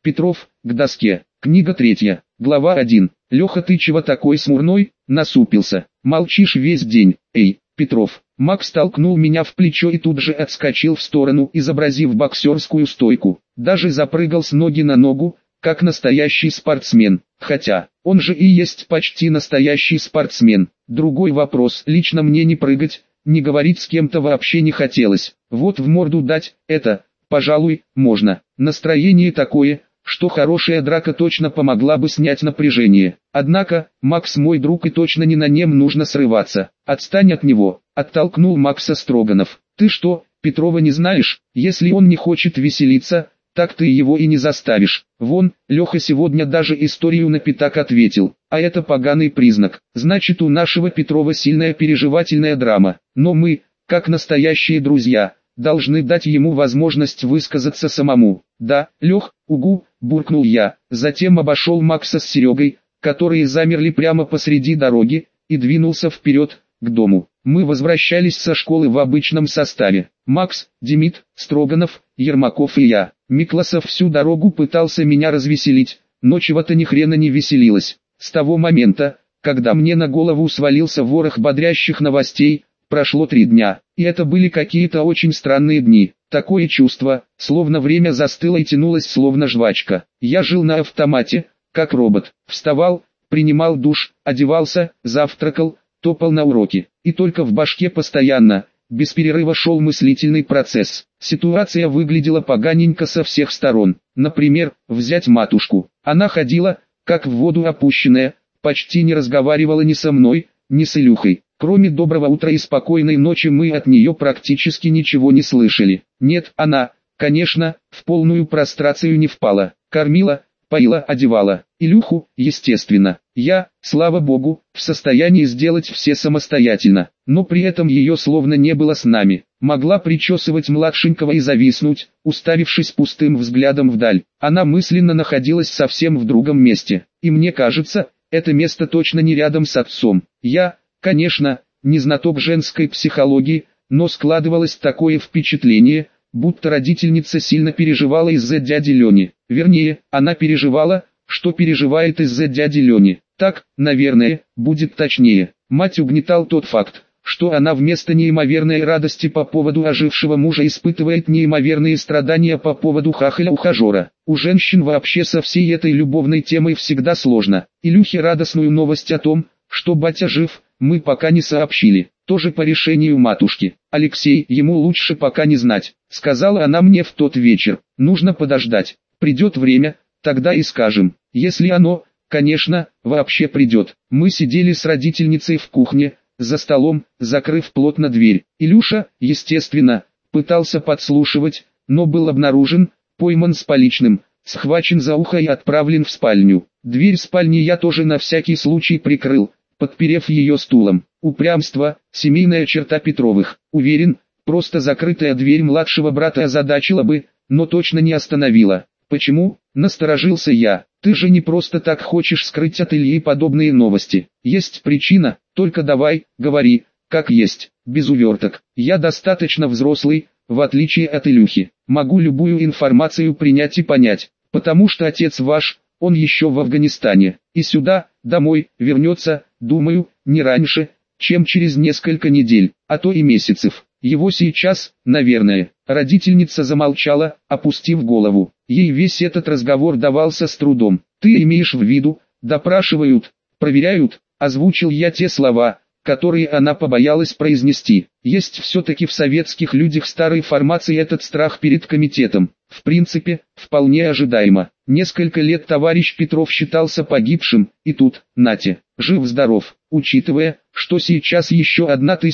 Петров, к доске. Книга 3. Глава 1. Леха, ты чего такой смурной? Насупился. Молчишь весь день. Эй, Петров. Макс толкнул меня в плечо и тут же отскочил в сторону, изобразив боксерскую стойку. Даже запрыгал с ноги на ногу, как настоящий спортсмен. Хотя, он же и есть почти настоящий спортсмен. Другой вопрос, лично мне не прыгать, не говорить с кем-то вообще не хотелось. Вот в морду дать, это, пожалуй, можно. Настроение такое, что хорошая драка точно помогла бы снять напряжение. Однако, Макс мой друг и точно не на нем нужно срываться. Отстань от него, оттолкнул Макса Строганов. Ты что, Петрова не знаешь? Если он не хочет веселиться, так ты его и не заставишь. Вон, Леха сегодня даже историю на пятак ответил. А это поганый признак. Значит, у нашего Петрова сильная переживательная драма. Но мы, как настоящие друзья, должны дать ему возможность высказаться самому. Да, Лех, угу, буркнул я. Затем обошел Макса с Серегой, которые замерли прямо посреди дороги, и двинулся вперед, к дому. Мы возвращались со школы в обычном составе. Макс, Демид, Строганов, Ермаков и я. Микласов всю дорогу пытался меня развеселить, но чего-то ни хрена не веселилось. С того момента, когда мне на голову свалился ворох бодрящих новостей, прошло 3 дня, и это были какие-то очень странные дни. Такое чувство, словно время застыло и тянулось словно жвачка. Я жил на автомате, как робот. Вставал, принимал душ, одевался, завтракал, топал на уроки. И только в башке постоянно, без перерыва шел мыслительный процесс. Ситуация выглядела поганенько со всех сторон. Например, взять матушку. Она ходила, как в воду опущенная, почти не разговаривала ни со мной, ни с Илюхой. Кроме доброго утра и спокойной ночи мы от нее практически ничего не слышали. Нет, она, конечно, в полную прострацию не впала. Кормила, поила, одевала. Илюху, естественно. Я, слава богу, в состоянии сделать все самостоятельно. Но при этом ее словно не было с нами. Могла причесывать младшенького и зависнуть, уставившись пустым взглядом вдаль. Она мысленно находилась совсем в другом месте. И мне кажется, это место точно не рядом с отцом. Я, конечно, не знаток женской психологии, но складывалось такое впечатление, будто родительница сильно переживала из-за дяди Лени. Вернее, она переживала, что переживает из-за дяди Лени. Так, наверное, будет точнее. Мать угнетал тот факт, что она вместо неимоверной радости по поводу ожившего мужа испытывает неимоверные страдания по поводу хахаля-ухажера. У женщин вообще со всей этой любовной темой всегда сложно. Илюхе радостную новость о том, что батя жив, мы пока не сообщили. Тоже по решению матушки. Алексей, ему лучше пока не знать, сказала она мне в тот вечер. Нужно подождать. Придет время, тогда и скажем. Если оно, конечно, вообще придет. Мы сидели с родительницей в кухне, за столом, закрыв плотно дверь. Илюша, естественно, пытался подслушивать, но был обнаружен, пойман с поличным, схвачен за ухо и отправлен в спальню. Дверь спальни я тоже на всякий случай прикрыл, подперев ее стулом. Упрямство, семейная черта Петровых. Уверен, просто закрытая дверь младшего брата озадачила бы, но точно не остановила. Почему? Насторожился я. Ты же не просто так хочешь скрыть от Ильи подобные новости. Есть причина, только давай, говори, как есть, без уверток. Я достаточно взрослый, в отличие от Илюхи. Могу любую информацию принять и понять, потому что отец ваш, он еще в Афганистане, и сюда, домой, вернется, думаю, не раньше, чем через несколько недель, а то и месяцев. Его сейчас, наверное. Родительница замолчала, опустив голову. Ей весь этот разговор давался с трудом. Ты имеешь в виду, допрашивают, проверяют, озвучил я те слова, которые она побоялась произнести. Есть все-таки в советских людях старой формации этот страх перед комитетом. В принципе, вполне ожидаемо. Несколько лет товарищ Петров считался погибшим, и тут, нате, жив-здоров. Учитывая, что сейчас еще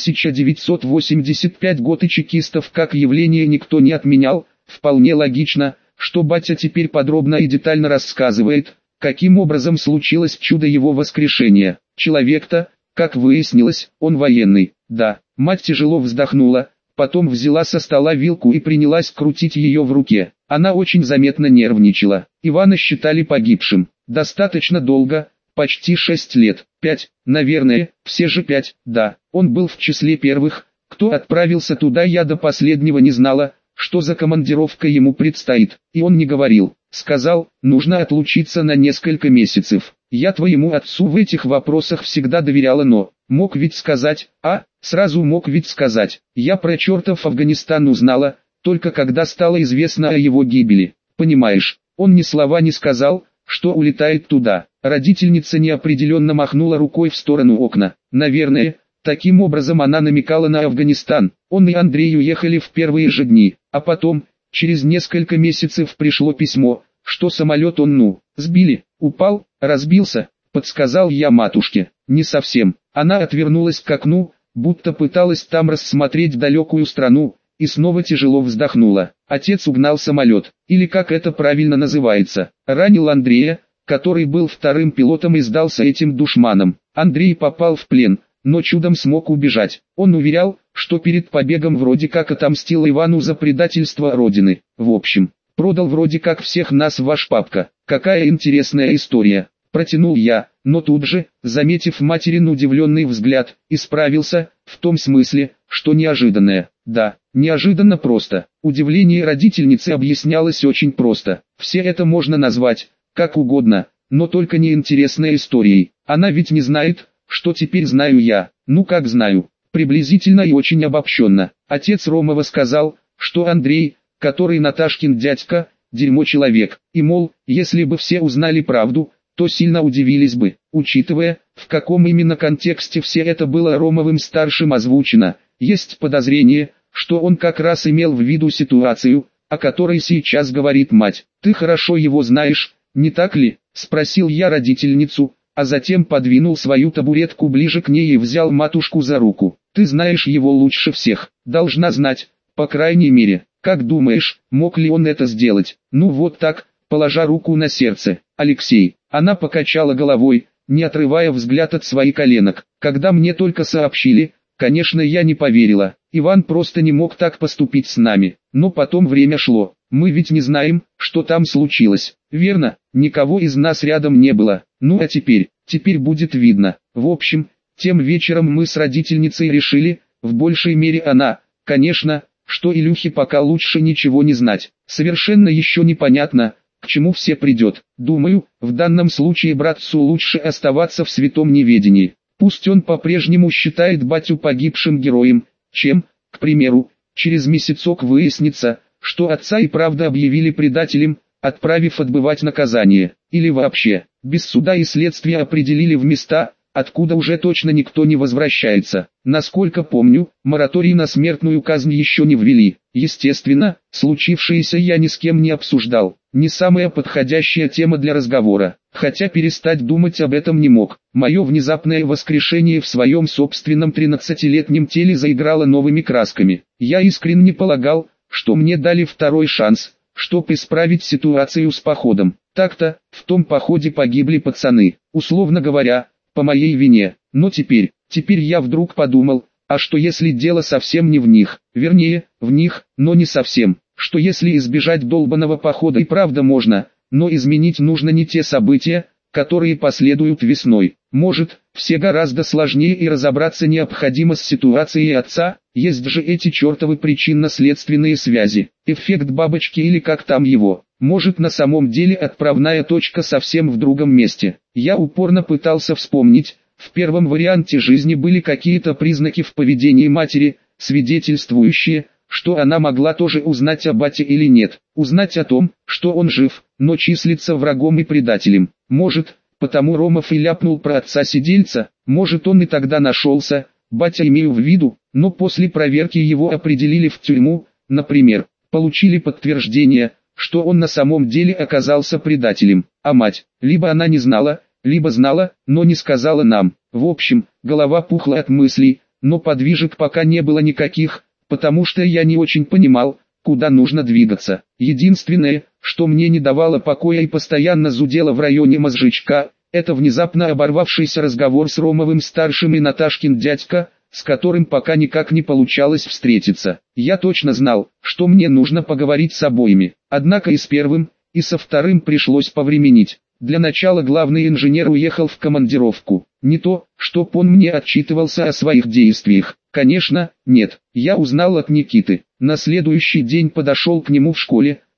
1985 год и чекистов как явление никто не отменял, вполне логично, что батя теперь подробно и детально рассказывает, каким образом случилось чудо его воскрешения. Человек-то, как выяснилось, он военный. Да, мать тяжело вздохнула, потом взяла со стола вилку и принялась крутить ее в руке. Она очень заметно нервничала. Ивана считали погибшим. Достаточно долго, почти 6 лет. 5, наверное, все же 5, да. Он был в числе первых, кто отправился туда. Я до последнего не знала, что за командировка ему предстоит. И он не говорил. сказал, нужно отлучиться на несколько месяцев. Я твоему отцу в этих вопросах всегда доверяла, но мог ведь сказать, сразу мог ведь сказать. Я про чертов Афганистан узнала, только когда стало известно о его гибели. Понимаешь, он ни слова не сказал, что улетает туда. Родительница неопределенно махнула рукой в сторону окна. Наверное, таким образом она намекала на Афганистан. Он и Андрей уехали в первые же дни, а потом, через несколько месяцев пришло письмо, что самолет сбили, упал, разбился, подсказал я матушке. Не совсем. Она отвернулась к окну, будто пыталась там рассмотреть далекую страну, и снова тяжело вздохнула. Отец угнал самолет, или как это правильно называется, ранил Андрея, который был вторым пилотом и сдался этим душманам. Андрей попал в плен, но чудом смог убежать. Он уверял, что перед побегом вроде как отомстил Ивану за предательство родины. В общем, продал вроде как всех нас ваш папка. Какая интересная история. Протянул я, но тут же, заметив материн удивленный взгляд, исправился, в том смысле, что неожиданное. Да, неожиданно просто. Удивление родительницы объяснялось очень просто. Все это можно назвать, как угодно, но только не интересной историей. Она ведь не знает, что теперь знаю я. Ну как знаю, приблизительно и очень обобщенно. Отец Ромова сказал, что Андрей, который Наташкин дядька, дерьмо человек, и мол, если бы все узнали правду, то сильно удивились бы, учитывая, в каком именно контексте все это было Ромовым-старшим озвучено. Есть подозрение, что он как раз имел в виду ситуацию, о которой сейчас говорит мать. «Ты хорошо его знаешь, не так ли?» – спросил я родительницу, а затем подвинул свою табуретку ближе к ней и взял матушку за руку. «Ты знаешь его лучше всех, должна знать, по крайней мере. Как думаешь, мог ли он это сделать?» «Ну вот так», положа руку на сердце. «Алексей». Она покачала головой, не отрывая взгляд от своих коленок. «Когда мне только сообщили, конечно, я не поверила. Иван просто не мог так поступить с нами. Но потом время шло. Мы ведь не знаем, что там случилось. Верно, никого из нас рядом не было. Ну а теперь будет видно. В общем, тем вечером мы с родительницей решили, в большей мере она, конечно, что Илюхе пока лучше ничего не знать. Совершенно еще непонятно, к чему все придет. Думаю, в данном случае братцу лучше оставаться в святом неведении. Пусть он по-прежнему считает батю погибшим героем, чем, к примеру, через месяцок выяснится, что отца и правда объявили предателем, отправив отбывать наказание, или вообще, без суда и следствия определили в места, откуда уже точно никто не возвращается. Насколько помню, мораторий на смертную казнь еще не ввели. Естественно, случившееся я ни с кем не обсуждал. Не самая подходящая тема для разговора, хотя перестать думать об этом не мог. Мое внезапное воскрешение в своем собственном 13-летнем теле заиграло новыми красками. Я искренне полагал, что мне дали второй шанс, чтобы исправить ситуацию с походом. Так-то, в том походе погибли пацаны, условно говоря, по моей вине. Но теперь я вдруг подумал, а что если дело совсем не в них, вернее, в них, но не совсем. Что если избежать долбанного похода и правда можно, но изменить нужно не те события, которые последуют весной. Может, все гораздо сложнее и разобраться необходимо с ситуацией отца, есть же эти чертовы причинно-следственные связи, эффект бабочки или как там его. Может, на самом деле отправная точка совсем в другом месте. Я упорно пытался вспомнить, в первом варианте жизни были какие-то признаки в поведении матери, свидетельствующие, что она могла тоже узнать о бате или нет, узнать о том, что он жив, но числится врагом и предателем. Может, потому Ромов и ляпнул про отца-сидельца, может он и тогда нашелся, батя имею в виду, но после проверки его определили в тюрьму, например, получили подтверждение, что он на самом деле оказался предателем, а мать, либо она не знала, либо знала, но не сказала нам. В общем, голова пухла от мыслей, но подвижек пока не было никаких, потому что я не очень понимал, куда нужно двигаться. Единственное, что мне не давало покоя и постоянно зудело в районе мозжечка, это внезапно оборвавшийся разговор с Ромовым-старшим и Наташкин дядька, с которым пока никак не получалось встретиться. Я точно знал, что мне нужно поговорить с обоими, однако и с первым, и со вторым пришлось повременить. Для начала главный инженер уехал в командировку. Не то, чтоб он мне отчитывался о своих действиях. Конечно, нет. Я узнал от Никиты. На следующий день подошел к нему в школе,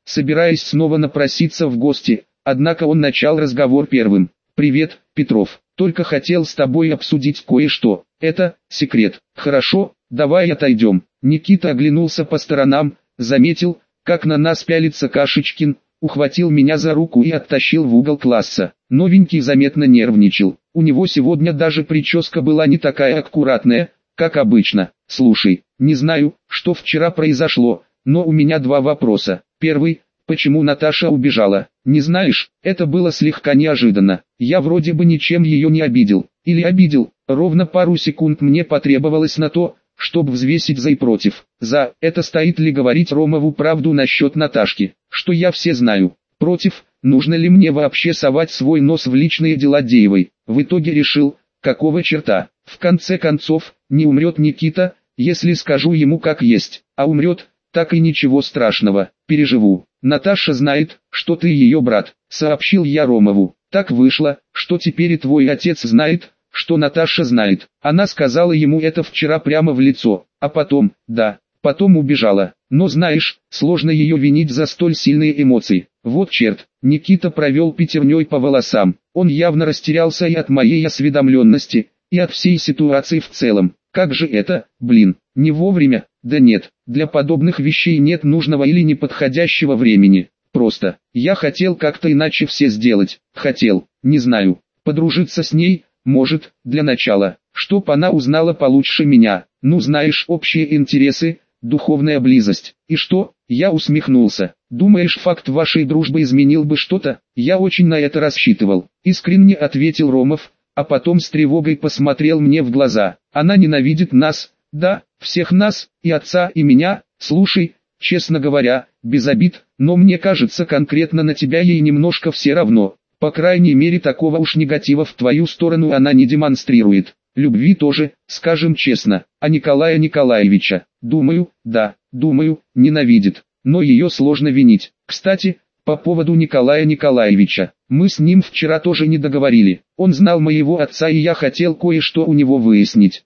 собираясь снова напроситься в гости, однако он начал разговор первым. «Привет, Петров, только хотел с тобой обсудить кое-что. Это секрет. Хорошо, давай отойдем». Никита оглянулся по сторонам, заметил, как на нас пялится Кашечкин, ухватил меня за руку и оттащил в угол класса. Новенький заметно нервничал. У него сегодня даже прическа была не такая аккуратная, как обычно. «Слушай, не знаю, что вчера произошло, но у меня два вопроса. Первый, почему Наташа убежала? Не знаешь, это было слегка неожиданно. Я вроде бы ничем ее не обидел. Или обидел, ровно пару секунд мне потребовалось на то, чтобы взвесить за и против. За это стоит ли говорить Ромову правду насчет Наташки, что я все знаю. Против, нужно ли мне вообще совать свой нос в личные дела Деевой. В итоге решил, какого черта. В конце концов, не умрет Никита, если скажу ему как есть, а умрет, так и ничего страшного, переживу. Наташа знает, что ты ее брат, сообщил я Ромову. Так вышло, что теперь и твой отец знает, что Наташа знает. Она сказала ему это вчера прямо в лицо, а потом, потом убежала. Но знаешь, сложно ее винить за столь сильные эмоции. Вот черт, Никита провел пятерней по волосам. Он явно растерялся и от моей осведомленности, и от всей ситуации в целом. Как же это, не вовремя? Да нет, для подобных вещей нет нужного или неподходящего времени. Просто, я хотел как-то иначе все сделать. Хотел, не знаю, подружиться с ней, может, для начала, чтоб она узнала получше меня. Ну знаешь, общие интересы, духовная близость. И что? Я усмехнулся. Думаешь, факт вашей дружбы изменил бы что-то? Я очень на это рассчитывал. Искренне ответил Ромов, а потом с тревогой посмотрел мне в глаза. Она ненавидит нас, да, всех нас, и отца, и меня. Слушай, честно говоря, без обид, но мне кажется, конкретно на тебя ей немножко все равно. По крайней мере, такого уж негатива в твою сторону она не демонстрирует. Любви тоже, скажем честно, а Николая Николаевича, думаю, ненавидит, но ее сложно винить. Кстати, по поводу Николая Николаевича, мы с ним вчера тоже не договорили. Он знал моего отца, и я хотел кое-что у него выяснить.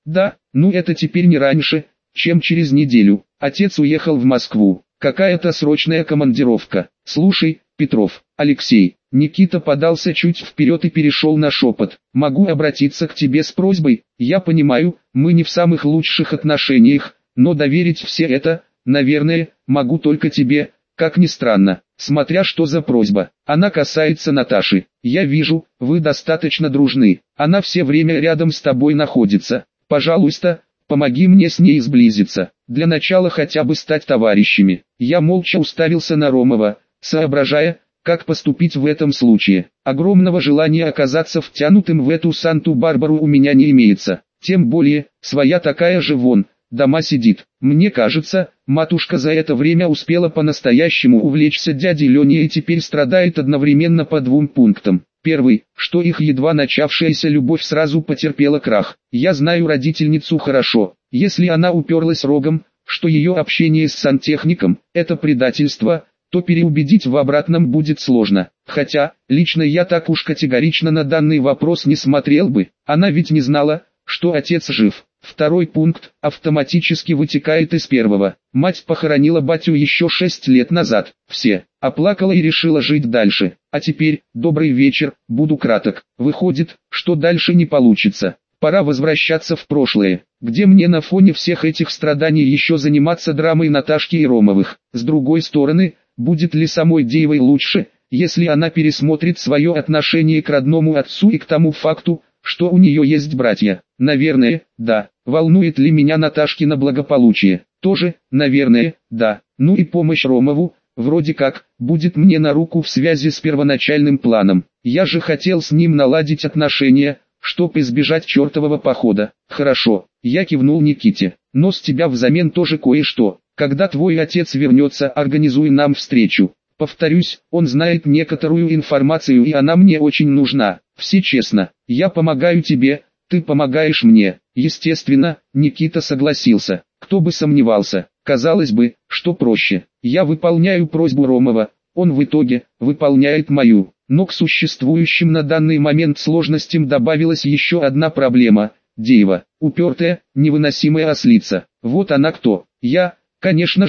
Это теперь не раньше, чем через неделю. Отец уехал в Москву. Какая-то срочная командировка. Слушай, Петров, Алексей. Никита подался чуть вперед и перешел на шепот. Могу обратиться к тебе с просьбой? Я понимаю, мы не в самых лучших отношениях, но доверить все это, наверное, могу только тебе, как ни странно. Смотря что за просьба. Она касается Наташи. Я вижу, вы достаточно дружны. Она все время рядом с тобой находится. Пожалуйста, помоги мне с ней сблизиться. Для начала хотя бы стать товарищами. Я молча уставился на Ромова, соображая, как поступить в этом случае. Огромного желания оказаться втянутым в эту Санту-Барбару у меня не имеется. Тем более, своя такая же вон, дома сидит. Мне кажется, матушка за это время успела по-настоящему увлечься дядей Леней и теперь страдает одновременно по двум пунктам. Первый, что их едва начавшаяся любовь сразу потерпела крах. Я знаю родительницу хорошо. Если она уперлась рогом, что ее общение с сантехником – это предательство, то переубедить в обратном будет сложно. Хотя, лично я так уж категорично на данный вопрос не смотрел бы. Она ведь не знала, что отец жив. Второй пункт автоматически вытекает из первого. Мать похоронила батю еще 6 лет назад. Все. Оплакала и решила жить дальше. А теперь, добрый вечер, буду краток. Выходит, что дальше не получится. Пора возвращаться в прошлое, где мне на фоне всех этих страданий еще заниматься драмой Наташки и Ромовых. С другой стороны, будет ли самой Деевой лучше, если она пересмотрит свое отношение к родному отцу и к тому факту, что у нее есть братья? Наверное, да. Волнует ли меня Наташкино благополучие? Тоже, наверное, да. Ну и помощь Ромову, вроде как, будет мне на руку в связи с первоначальным планом. Я же хотел с ним наладить отношения, чтоб избежать чертового похода. Хорошо, я кивнул Никите. Но с тебя взамен тоже кое-что. Когда твой отец вернется, организуй нам встречу. Повторюсь, он знает некоторую информацию и она мне очень нужна. Все честно, я помогаю тебе, ты помогаешь мне. Естественно, Никита согласился. Кто бы сомневался. Казалось бы, что проще. Я выполняю просьбу Ромова, он в итоге выполняет мою. Но к существующим на данный момент сложностям добавилась еще одна проблема. Деева, упертая, невыносимая ослица. Вот она кто. Я, конечно же,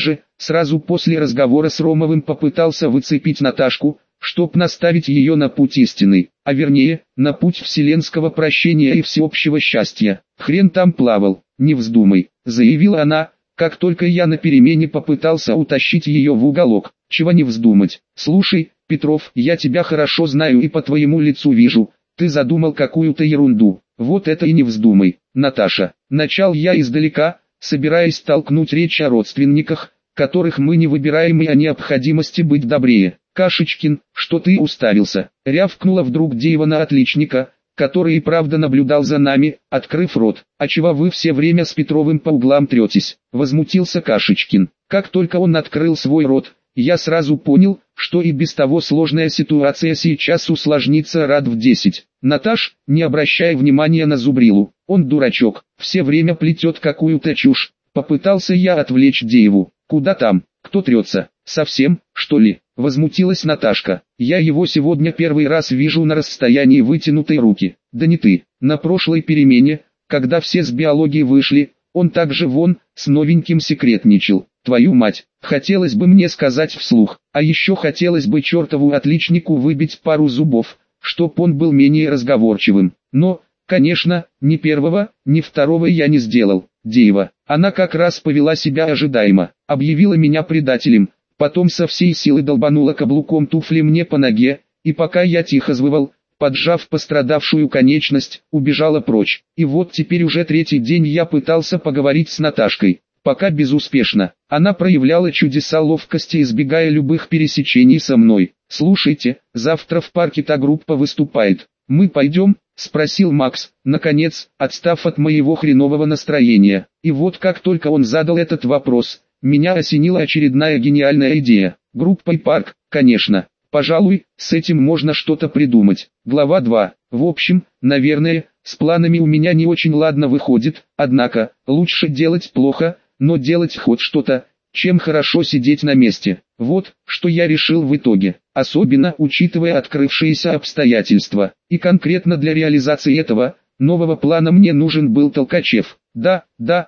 Сразу после разговора с Ромовым попытался выцепить Наташку, чтоб наставить ее на путь истины, а вернее, на путь вселенского прощения и всеобщего счастья. «Хрен там плавал, не вздумай», заявила она, как только я на перемене попытался утащить ее в уголок. «Чего не вздумать? Слушай, Петров, я тебя хорошо знаю и по твоему лицу вижу, ты задумал какую-то ерунду. Вот это и не вздумай, Наташа». Начал я издалека, собираясь толкнуть речь о родственниках, которых мы не выбираем, и о необходимости быть добрее. «Кашечкин, что ты уставился?» — рявкнула вдруг Деева на отличника, который и правда наблюдал за нами, открыв рот. «А чего вы все время с Петровым по углам третесь?» — возмутился Кашечкин. Как только он открыл свой рот, я сразу понял, что и без того сложная ситуация сейчас усложнится раз в 10. «Наташ, не обращай внимания на Зубрилу, он дурачок, все время плетет какую-то чушь». Попытался я отвлечь Дееву. «Куда там? Кто трется? Совсем, что ли?» — возмутилась Наташка. «Я его сегодня первый раз вижу на расстоянии вытянутой руки». «Да не ты. На прошлой перемене, когда все с биологии вышли, он также вон, с новеньким секретничал. Твою мать, хотелось бы мне сказать вслух, а еще хотелось бы чертову отличнику выбить пару зубов, чтоб он был менее разговорчивым. Но, конечно, ни первого, ни второго я не сделал». Деева, она как раз повела себя ожидаемо, объявила меня предателем, потом со всей силы долбанула каблуком туфли мне по ноге, и пока я тихо звывал, поджав пострадавшую конечность, убежала прочь. И вот теперь уже третий день я пытался поговорить с Наташкой, пока безуспешно. Она проявляла чудеса ловкости, избегая любых пересечений со мной. «Слушайте, завтра в парке та группа выступает. Мы пойдем?» — спросил Макс, наконец, отстав от моего хренового настроения. И вот как только он задал этот вопрос, меня осенила очередная гениальная идея. Группа и парк, конечно. Пожалуй, с этим можно что-то придумать. Глава 2. В общем, наверное, с планами у меня не очень ладно выходит, однако, лучше делать плохо, но делать хоть что-то, чем хорошо сидеть на месте. Вот, что я решил в итоге, особенно учитывая открывшиеся обстоятельства. И конкретно для реализации этого нового плана мне нужен был Толкачев. Да,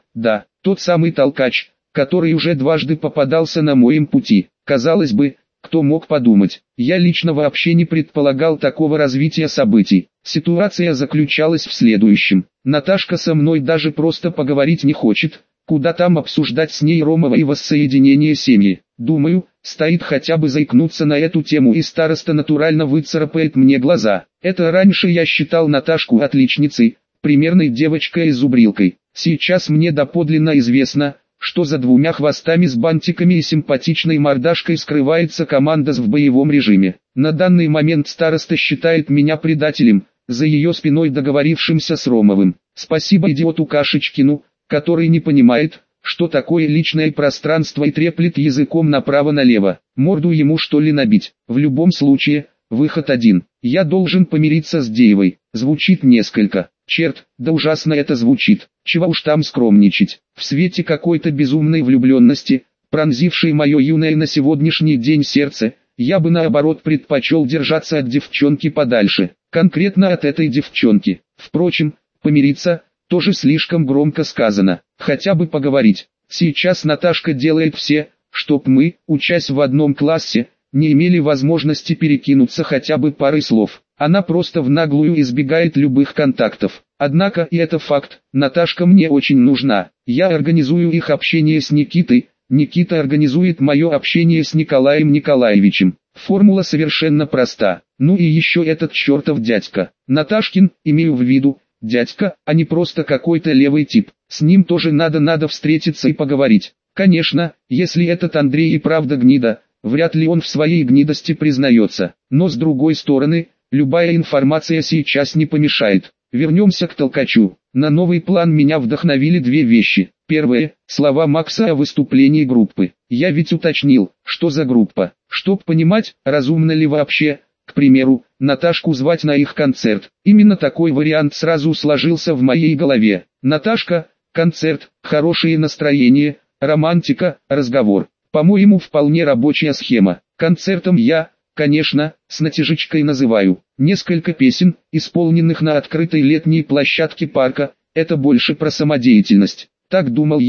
тот самый Толкач, который уже дважды попадался на моем пути. Казалось бы, кто мог подумать, я лично вообще не предполагал такого развития событий. Ситуация заключалась в следующем. Наташка со мной даже просто поговорить не хочет, куда там обсуждать с ней Ромова и воссоединение семьи. Думаю, стоит хотя бы заикнуться на эту тему, и староста натурально выцарапает мне глаза. Это раньше я считал Наташку отличницей, примерной девочкой и зубрилкой. Сейчас мне доподлинно известно, что за двумя хвостами с бантиками и симпатичной мордашкой скрывается командос в боевом режиме. На данный момент староста считает меня предателем, за ее спиной договорившимся с Ромовым. Спасибо идиоту Кашечкину, который не понимает, что такое личное пространство, и треплет языком направо-налево. Морду ему что ли набить? В любом случае, выход один. Я должен помириться с Деевой. Звучит несколько. Черт, да ужасно это звучит. Чего уж там скромничать. В свете какой-то безумной влюбленности, пронзившей мое юное на сегодняшний день сердце, я бы наоборот предпочел держаться от девчонки подальше. Конкретно от этой девчонки. Впрочем, помириться тоже слишком громко сказано. Хотя бы поговорить. Сейчас Наташка делает все, чтоб мы, учась в одном классе, не имели возможности перекинуться хотя бы парой слов. Она просто в наглую избегает любых контактов. Однако и это факт, Наташка мне очень нужна. Я организую их общение с Никитой, Никита организует мое общение с Николаем Николаевичем. Формула совершенно проста. Ну и еще этот чертов дядька. Наташкин, имею в виду, дядька, а не просто какой-то левый тип. С ним тоже надо встретиться и поговорить. Конечно, если этот Андрей и правда гнида, вряд ли он в своей гнидости признается. Но с другой стороны, любая информация сейчас не помешает. Вернемся к Толкачу. На новый план меня вдохновили две вещи. Первое, слова Макса о выступлении группы. Я ведь уточнил, что за группа. Чтоб понимать, разумно ли вообще, к примеру, Наташку звать на их концерт. Именно такой вариант сразу сложился в моей голове. Наташка, концерт, хорошее настроение, романтика, разговор. По-моему, вполне рабочая схема. Концертом я, конечно, с натяжечкой называю. Несколько песен, исполненных на открытой летней площадке парка, это больше про самодеятельность. Так думал я,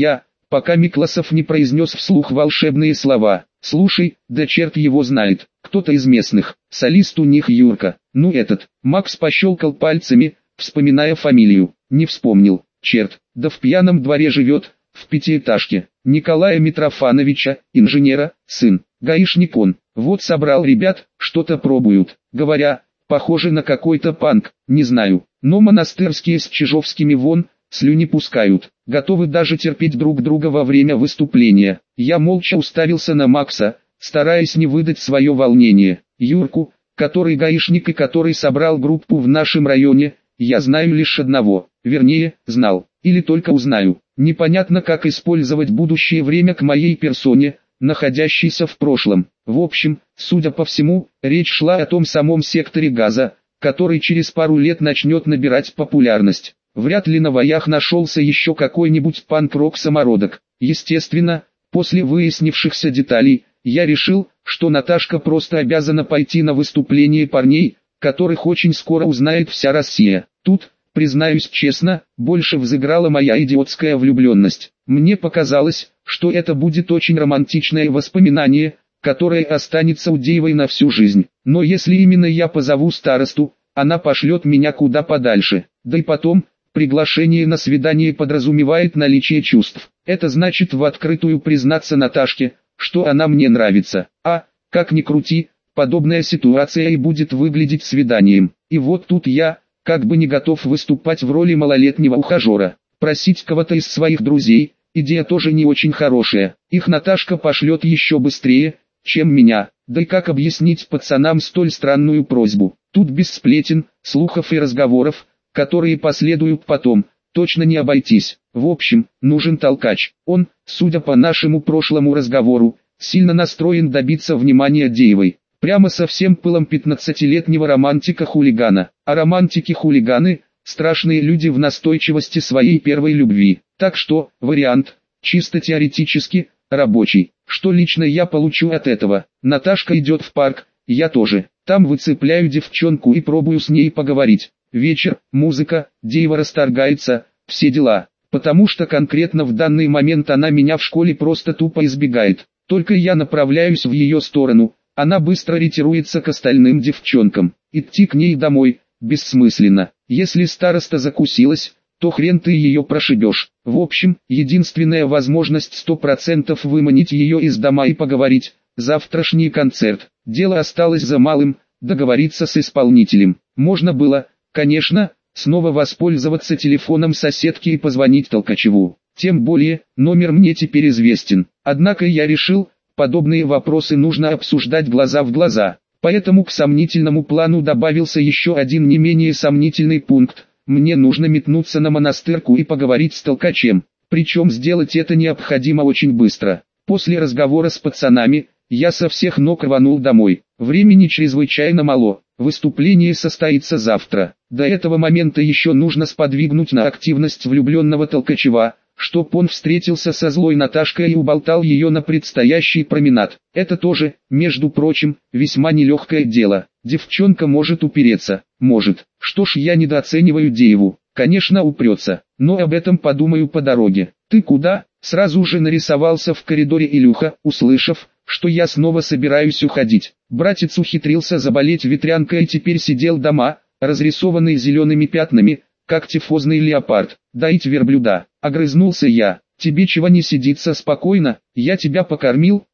пока Микласов не произнес вслух волшебные слова. «Слушай, да черт его знает, кто-то из местных, солист у них Юрка, ну этот». Макс пощелкал пальцами, вспоминая фамилию. Не вспомнил, черт, да в пьяном дворе живет, в пятиэтажке. Николая Митрофановича, инженера, сын, гаишник он. Вот собрал ребят, что-то пробуют. Говоря, похоже на какой-то панк, не знаю, но монастырские с чижовскими вон, слюни пускают, готовы даже терпеть друг друга во время выступления. Я молча уставился на Макса, стараясь не выдать свое волнение. Юрку, который гаишник и который собрал группу в нашем районе, я знаю лишь одного, вернее, знал, или только узнаю. Непонятно, как использовать будущее время к моей персоне, находящейся в прошлом. В общем, судя по всему, речь шла о том самом секторе газа, который через пару лет начнет набирать популярность. Вряд ли на воях нашелся еще какой-нибудь панк-рок-самородок. Естественно, после выяснившихся деталей, я решил, что Наташка просто обязана пойти на выступление парней, которых очень скоро узнает вся Россия. Тут, признаюсь честно, больше взыграла моя идиотская влюбленность. Мне показалось, что это будет очень романтичное воспоминание, которое останется у Деевой на всю жизнь. Но если именно я позову старосту, она пошлет меня куда подальше. Да и потом, приглашение на свидание подразумевает наличие чувств. Это значит в открытую признаться Наташке, что она мне нравится. А, как ни крути, подобная ситуация и будет выглядеть свиданием. И вот тут я, как бы не готов выступать в роли малолетнего ухажера. Просить кого-то из своих друзей, идея тоже не очень хорошая. Их Наташка пошлет еще быстрее, чем меня. Да и как объяснить пацанам столь странную просьбу? Тут без сплетен, слухов и разговоров, которые последуют потом, точно не обойтись. В общем, нужен толкач. Он, судя по нашему прошлому разговору, сильно настроен добиться внимания Деевой. Прямо со всем пылом 15-летнего романтика-хулигана. А романтики-хулиганы – страшные люди в настойчивости своей первой любви. Так что, вариант, чисто теоретически, рабочий. Что лично я получу от этого? Наташка идет в парк, я тоже. Там выцепляю девчонку и пробую с ней поговорить. Вечер, музыка, Деева расторгается, все дела. Потому что конкретно в данный момент она меня в школе просто тупо избегает. Только я направляюсь в ее сторону, она быстро ретируется к остальным девчонкам. Идти к ней домой бессмысленно. Если староста закусилась, то хрен ты ее прошибешь. В общем, единственная возможность 100% выманить ее из дома и поговорить – завтрашний концерт. Дело осталось за малым – договориться с исполнителем. Можно было, конечно, снова воспользоваться телефоном соседки и позвонить Толкачеву. Тем более, номер мне теперь известен. Однако я решил, подобные вопросы нужно обсуждать глаза в глаза. Поэтому к сомнительному плану добавился еще один не менее сомнительный пункт. Мне нужно метнуться на монастырку и поговорить с Толкачем. Причем сделать это необходимо очень быстро. После разговора с пацанами, я со всех ног рванул домой. Времени чрезвычайно мало. Выступление состоится завтра. До этого момента еще нужно сподвигнуть на активность влюбленного Толкачева, чтоб он встретился со злой Наташкой и уболтал ее на предстоящий променад. Это тоже, между прочим, весьма нелегкое дело. Девчонка может упереться, может. Что ж, я недооцениваю Дееву. Конечно, упрется, но об этом подумаю по дороге. «Ты куда?» Сразу же нарисовался в коридоре Илюха, услышав, что я снова собираюсь уходить. Братец ухитрился заболеть ветрянкой и теперь сидел дома, разрисованный зелеными пятнами, как тифозный леопард. «Доить верблюда», — огрызнулся я. «Тебе чего не сидится спокойно? Я тебя покормил,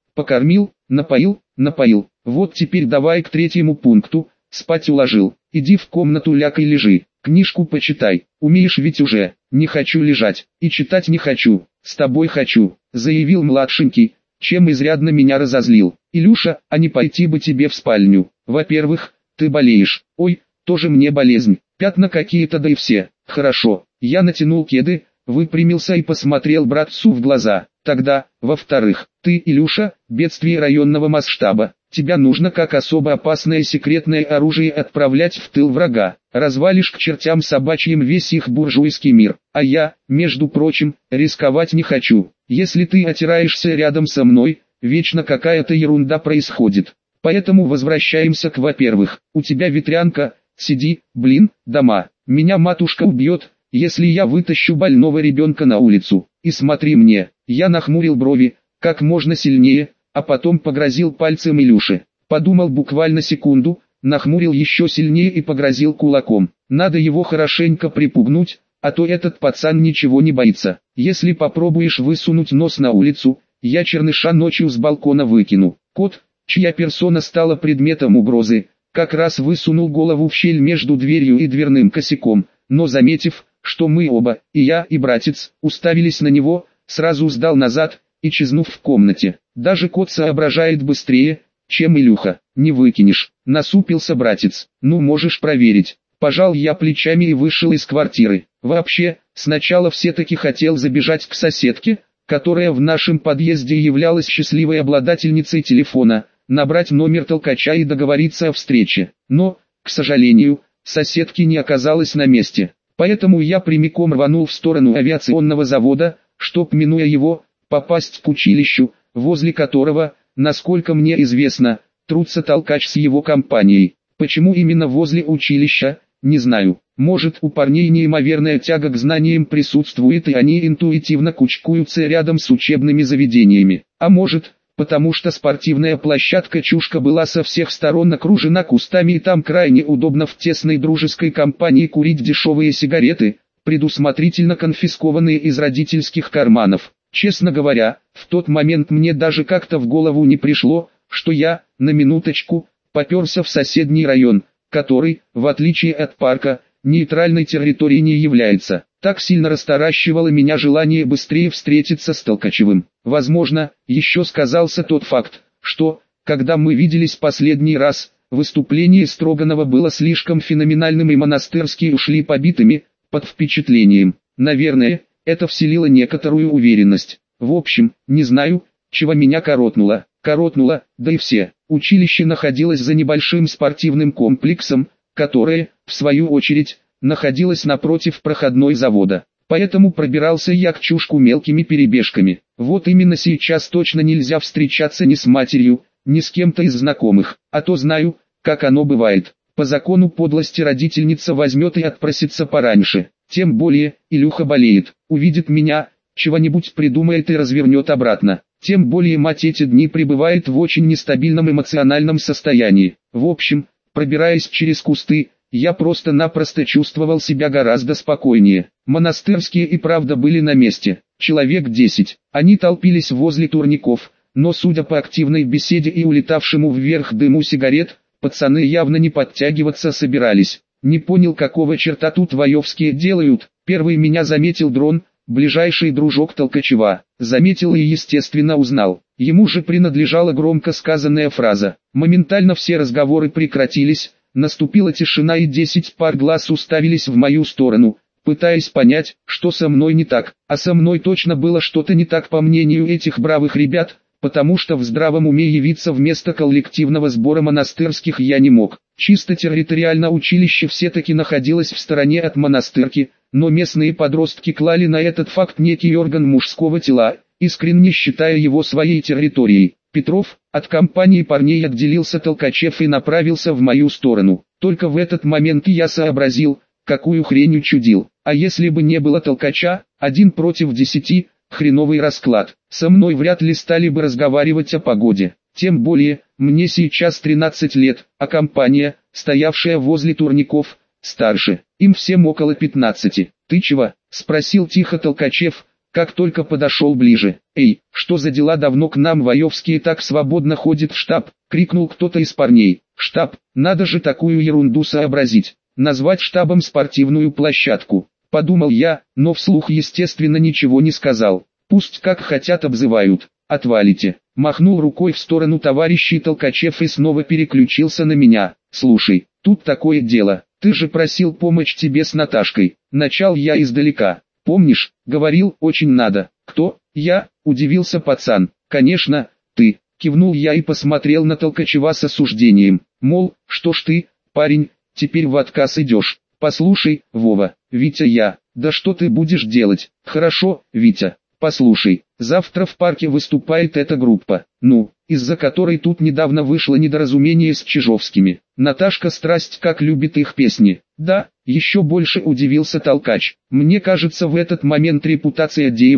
напоил. Вот теперь давай к третьему пункту, спать уложил. Иди в комнату, ляг и лежи. Книжку почитай, умеешь ведь уже». «Не хочу лежать, и читать не хочу, с тобой хочу», — заявил младшенький, чем изрядно меня разозлил. «Илюша, а не пойти бы тебе в спальню? Во-первых, ты болеешь». «Ой, тоже мне болезнь, пятна какие-то, да и все». «Хорошо». Я натянул кеды, выпрямился и посмотрел братцу в глаза. «Тогда, во-вторых, ты, Илюша, бедствие районного масштаба. Тебя нужно как особо опасное секретное оружие отправлять в тыл врага. Развалишь к чертям собачьим весь их буржуйский мир. А я, между прочим, рисковать не хочу. Если ты отираешься рядом со мной, вечно какая-то ерунда происходит. Поэтому возвращаемся к во-первых. У тебя ветрянка, сиди, дома. Меня матушка убьет, если я вытащу больного ребенка на улицу. и смотри мне. Я нахмурил брови, как можно сильнее, а потом погрозил пальцем Илюше. Подумал буквально секунду, нахмурил еще сильнее и погрозил кулаком. Надо его хорошенько припугнуть, а то этот пацан ничего не боится. Если попробуешь высунуть нос на улицу, я черныша ночью с балкона выкину. Кот, чья персона стала предметом угрозы, как раз высунул голову в щель между дверью и дверным косяком, но заметив, что мы оба, и я, и братец, уставились на него, сразу сдал назад, исчезнув в комнате. Даже кот соображает быстрее, чем Илюха. Не выкинешь, насупился братец. Ну можешь проверить. Пожал я плечами и вышел из квартиры. Вообще, сначала все-таки хотел забежать к соседке, которая в нашем подъезде являлась счастливой обладательницей телефона, набрать номер толкача и договориться о встрече. Но, к сожалению, соседки не оказалось на месте. Поэтому я прямиком рванул в сторону авиационного завода, чтоб, минуя его, попасть к училищу, возле которого, насколько мне известно, трудится толкач с его компанией. Почему именно возле училища, не знаю. Может, у парней неимоверная тяга к знаниям присутствует и они интуитивно кучкуются рядом с учебными заведениями. А может, потому что спортивная площадка «Чушка» была со всех сторон окружена кустами и там крайне удобно в тесной дружеской компании курить дешевые сигареты, предусмотрительно конфискованные из родительских карманов. Честно говоря, в тот момент мне даже как-то в голову не пришло, что я, на минуточку, попёрся в соседний район, который, в отличие от парка, нейтральной территорией не является. Так сильно растаращивало меня желание быстрее встретиться с Толкачевым. Возможно, еще сказался тот факт, что, когда мы виделись последний раз, выступление Строганова было слишком феноменальным и монастырские ушли побитыми, под впечатлением. Наверное, это вселило некоторую уверенность. В общем, не знаю, чего меня коротнуло. Коротнуло, да и все. Училище находилось за небольшим спортивным комплексом, которое, в свою очередь, находилось напротив проходной завода. Поэтому пробирался я к Чушку мелкими перебежками. Вот именно сейчас точно нельзя встречаться ни с матерью, ни с кем-то из знакомых, а то знаю, как оно бывает. По закону подлости родительница возьмет и отпросится пораньше. Тем более, Илюха болеет, увидит меня, чего-нибудь придумает и развернет обратно. Тем более мать эти дни пребывает в очень нестабильном эмоциональном состоянии. В общем, пробираясь через кусты, я просто-напросто чувствовал себя гораздо спокойнее. Монастырские и правда были на месте. Человек 10. Они толпились возле турников, но судя по активной беседе и улетавшему вверх дыму сигарет, пацаны явно не подтягиваться собирались. Не понял, какого черта тут воевские делают. Первый меня заметил Дрон, ближайший дружок Толкачева. Заметил и естественно узнал. Ему же принадлежала громко сказанная фраза. Моментально все разговоры прекратились, наступила тишина и 10 пар глаз уставились в мою сторону, пытаясь понять, что со мной не так. А со мной точно было что-то не так по мнению этих бравых ребят, потому что в здравом уме явиться вместо коллективного сбора монастырских я не мог. Чисто территориально училище все-таки находилось в стороне от монастырки, но местные подростки клали на этот факт некий орган мужского тела, искренне считая его своей территорией. Петров, от компании парней отделился Толкачев и направился в мою сторону. Только в этот момент я сообразил, какую хрень учудил. А если бы не было Толкача, 1 против 10, хреновый расклад. Со мной вряд ли стали бы разговаривать о погоде. Тем более, мне сейчас 13 лет, а компания, стоявшая возле турников, старше. Им всем около 15. «Ты чего?» – спросил тихо Толкачев, как только подошел ближе. «Эй, что за дела, давно к нам воевские так свободно ходит в штаб?» – крикнул кто-то из парней. «Штаб, надо же такую ерунду сообразить. Назвать штабом спортивную площадку». Подумал я, но вслух естественно ничего не сказал. Пусть как хотят обзывают. «Отвалите». Махнул рукой в сторону товарищей Толкачев и снова переключился на меня. «Слушай, тут такое дело. Ты же просил помочь тебе с Наташкой». Начал я издалека. «Помнишь, говорил, очень надо». «Кто?» «Я», удивился пацан. «Конечно, ты». Кивнул я и посмотрел на Толкачева с осуждением. Мол, что ж ты, парень, теперь в отказ идешь. «Послушай, Вова, Витя я, да что ты будешь делать?» «Хорошо, Витя, послушай, завтра в парке выступает эта группа, из-за которой тут недавно вышло недоразумение с Чижовскими. Наташка страсть как любит их песни». «Да», еще больше удивился Толкач. «Мне кажется, в этот момент репутация Деевой,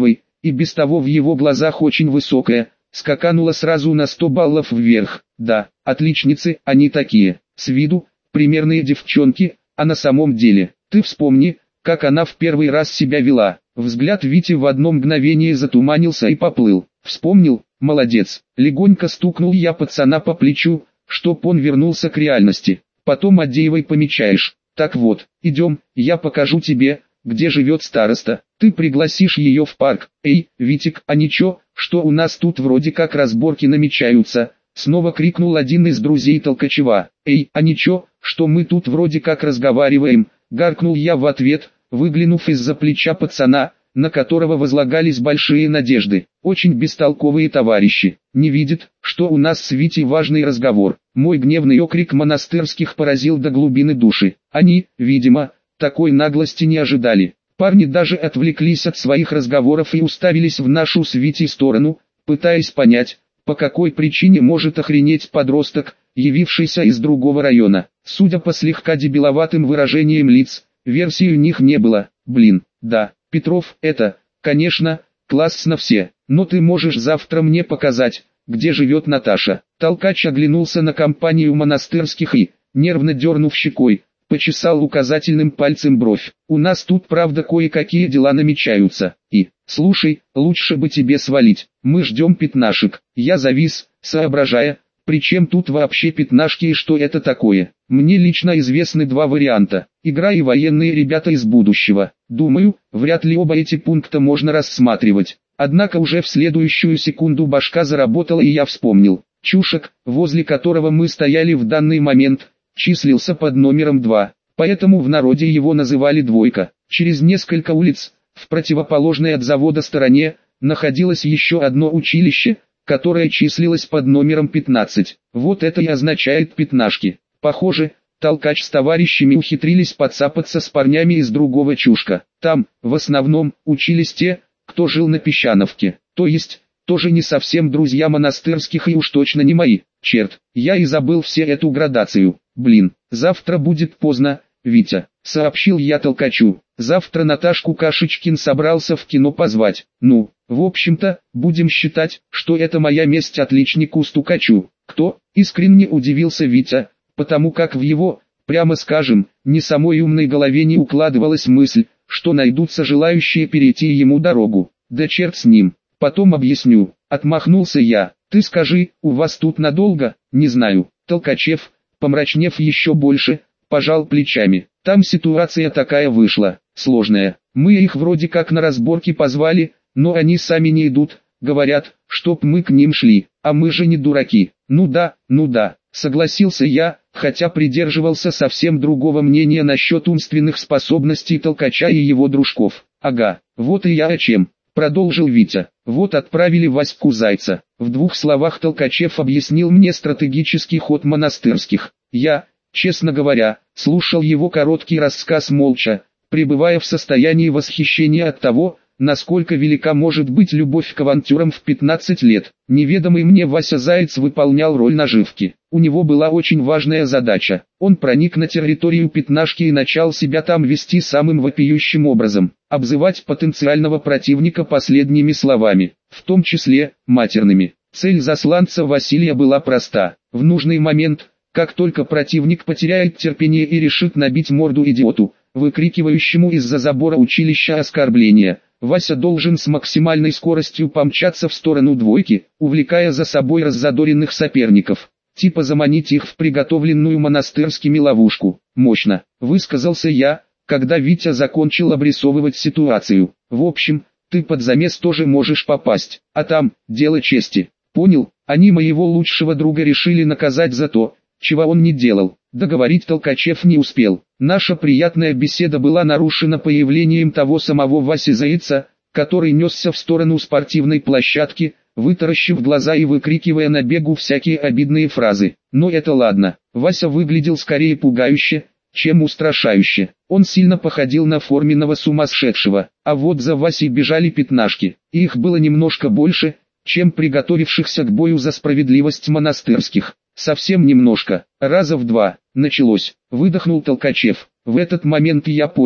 и без того в его глазах очень высокая, скаканула сразу на 100 баллов вверх. Да, отличницы, они такие, с виду, примерные девчонки, а на самом деле, ты вспомни, как она в первый раз себя вела. Взгляд Вити в одно мгновение затуманился и поплыл. Вспомнил, молодец, легонько стукнул я пацана по плечу, чтоб он вернулся к реальности. Потом Адеевой помечаешь. Так вот, идем, я покажу тебе, где живет староста. Ты пригласишь ее в парк. Эй, Витик, а ничего, что у нас тут вроде как разборки намечаются. Снова крикнул один из друзей Толкачева. Эй, а ничего, что мы тут вроде как разговариваем. Гаркнул я в ответ, выглянув из-за плеча пацана, на которого возлагались большие надежды. Очень бестолковые товарищи. Не видят, что у нас с Витей важный разговор. Мой гневный окрик монастырских поразил до глубины души. Они, видимо, такой наглости не ожидали. Парни даже отвлеклись от своих разговоров и уставились в нашу с Витей сторону, пытаясь понять, по какой причине может охренеть подросток, явившийся из другого района. Судя по слегка дебиловатым выражениям лиц, версий у них не было. Блин, да, Петров, это, конечно, классно все, но ты можешь завтра мне показать, где живет Наташа. Толкач оглянулся на компанию монастырских и, нервно дернув щекой, почесал указательным пальцем бровь. У нас тут правда кое-какие дела намечаются. И, слушай, лучше бы тебе свалить, мы ждем пятнашек. Я завис, соображая, при чем тут вообще пятнашки и что это такое. Мне лично известны два варианта. Игра и военные ребята из будущего. Думаю, вряд ли оба эти пункта можно рассматривать. Однако уже в следующую секунду башка заработала и я вспомнил. Чушек, возле которого мы стояли в данный момент, числился под номером 2, поэтому в народе его называли «двойка». Через несколько улиц, в противоположной от завода стороне, находилось еще одно училище, которое числилось под номером 15. Вот это и означает пятнашки. Похоже, Толкач с товарищами ухитрились подцапаться с парнями из другого чушка. Там, в основном, учились те, кто жил на Песчановке, то есть, тоже не совсем друзья монастырских и уж точно не мои. Черт, я и забыл все эту градацию. Блин, завтра будет поздно, Витя, сообщил я Толкачу. Завтра Наташку Кашечкин собрался в кино позвать. Ну, в общем-то, будем считать, что это моя месть отличнику Стукачу. Кто? Искренне удивился Витя, потому как в его, прямо скажем, не самой умной голове не укладывалась мысль, что найдутся желающие перейти ему дорогу. Да черт с ним, потом объясню. Отмахнулся я. Ты скажи, у вас тут надолго? Не знаю. Толкачев, помрачнев еще больше, пожал плечами. Там ситуация такая вышла, сложная. Мы их вроде как на разборки позвали, но они сами не идут, говорят, чтоб мы к ним шли, а мы же не дураки. Ну да, согласился я, хотя придерживался совсем другого мнения насчет умственных способностей Толкача и его дружков. Ага, вот и я о чем. Продолжил Витя. Вот отправили Ваську Зайца. В двух словах Толкачев объяснил мне стратегический ход монастырских. Я, честно говоря, слушал его короткий рассказ молча, пребывая в состоянии восхищения от того, насколько велика может быть любовь к авантюрам в 15 лет. Неведомый мне Вася Заяц выполнял роль наживки. У него была очень важная задача. Он проник на территорию пятнашки и начал себя там вести самым вопиющим образом. Обзывать потенциального противника последними словами, в том числе, матерными. Цель засланца Василия была проста. В нужный момент, как только противник потеряет терпение и решит набить морду идиоту, выкрикивающему из-за забора училища оскорбления, Вася должен с максимальной скоростью помчаться в сторону двойки, увлекая за собой раззадоренных соперников. Типа заманить их в приготовленную монастырскими ловушку. Мощно, высказался я, когда Витя закончил обрисовывать ситуацию. В общем, ты под замес тоже можешь попасть, а там, дело чести. Понял, они моего лучшего друга решили наказать за то, чего он не делал. Договорить Толкачев не успел. Наша приятная беседа была нарушена появлением того самого Васи Зайца, который несся в сторону спортивной площадки, вытаращив глаза и выкрикивая на бегу всякие обидные фразы. Но это ладно, Вася выглядел скорее пугающе, чем устрашающе. Он сильно походил на форменного сумасшедшего, а вот за Васей бежали пятнашки, и их было немножко больше, чем приготовившихся к бою за справедливость монастырских. Совсем немножко, раза в два. Началось, выдохнул Толкачев. В этот момент я понял,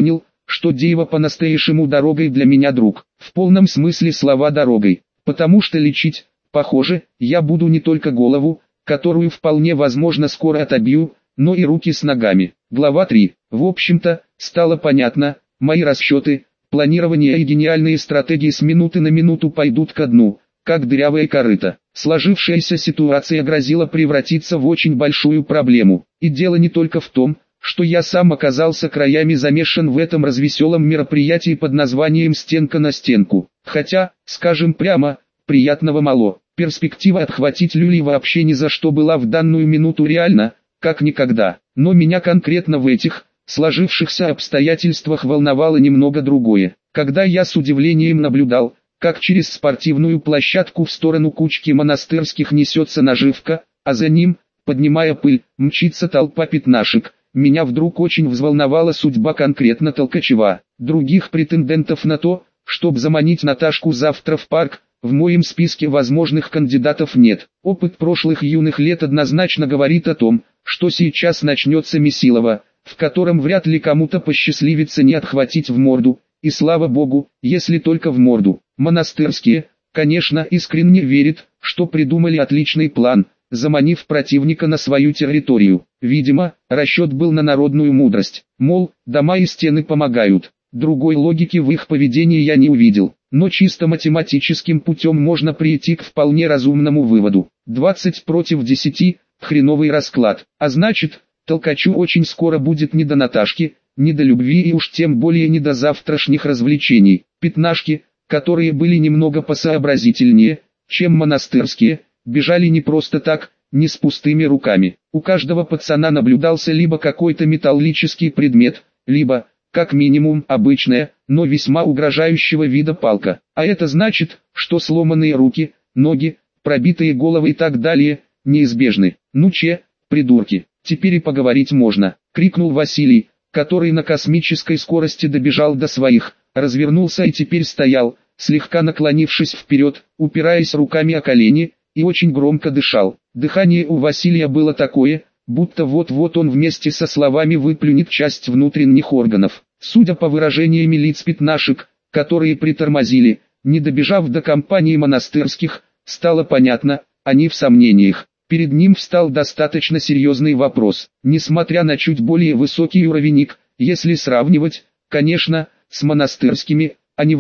что Деева по-настоящему дорогой для меня друг. В полном смысле слова дорогой, потому что лечить, похоже, я буду не только голову, которую вполне возможно скоро отобью, но и руки с ногами. Глава 3. В общем-то, стало понятно, мои расчеты, планирование и гениальные стратегии с минуты на минуту пойдут ко дну, как дырявое корыто. Сложившаяся ситуация грозила превратиться в очень большую проблему. И дело не только в том, что я сам оказался краями замешан в этом развеселом мероприятии под названием «Стенка на стенку». Хотя, скажем прямо, приятного мало. Перспектива отхватить люлей вообще ни за что была в данную минуту реальна, как никогда. Но меня конкретно в этих, сложившихся обстоятельствах волновало немного другое. Когда я с удивлением наблюдал, как через спортивную площадку в сторону кучки монастырских несется наживка, а за ним, поднимая пыль, мчится толпа пятнашек, меня вдруг очень взволновала судьба конкретно Толкачева. Других претендентов на то, чтобы заманить Наташку завтра в парк, в моем списке возможных кандидатов нет. Опыт прошлых юных лет однозначно говорит о том, что сейчас начнется месилово, в котором вряд ли кому-то посчастливится не отхватить в морду, и слава богу, если только в морду. Монастырские, конечно, искренне верят, что придумали отличный план, заманив противника на свою территорию. Видимо, расчет был на народную мудрость, мол, дома и стены помогают. Другой логики в их поведении я не увидел, но чисто математическим путем можно прийти к вполне разумному выводу. 20 против 10 – хреновый расклад, а значит, Толкачу очень скоро будет не до Наташки, не до любви и уж тем более не до завтрашних развлечений. Пятнашки, которые были немного посообразительнее, чем монастырские, бежали не просто так, не с пустыми руками. У каждого пацана наблюдался либо какой-то металлический предмет, либо, как минимум, обычная, но весьма угрожающего вида палка. А это значит, что сломанные руки, ноги, пробитые головы и так далее, неизбежны. «Ну че, придурки, теперь и поговорить можно», — крикнул Василий, который на космической скорости добежал до своих, развернулся и теперь стоял, слегка наклонившись вперед, упираясь руками о колени, и очень громко дышал. Дыхание у Василия было такое, будто вот-вот он вместе со словами выплюнет часть внутренних органов. Судя по выражениям лиц пятнашек, которые притормозили, не добежав до компании монастырских, стало понятно, они в сомнениях. Перед ним встал достаточно серьезный вопрос. Несмотря на чуть более высокий уровень, если сравнивать, конечно, с монастырскими,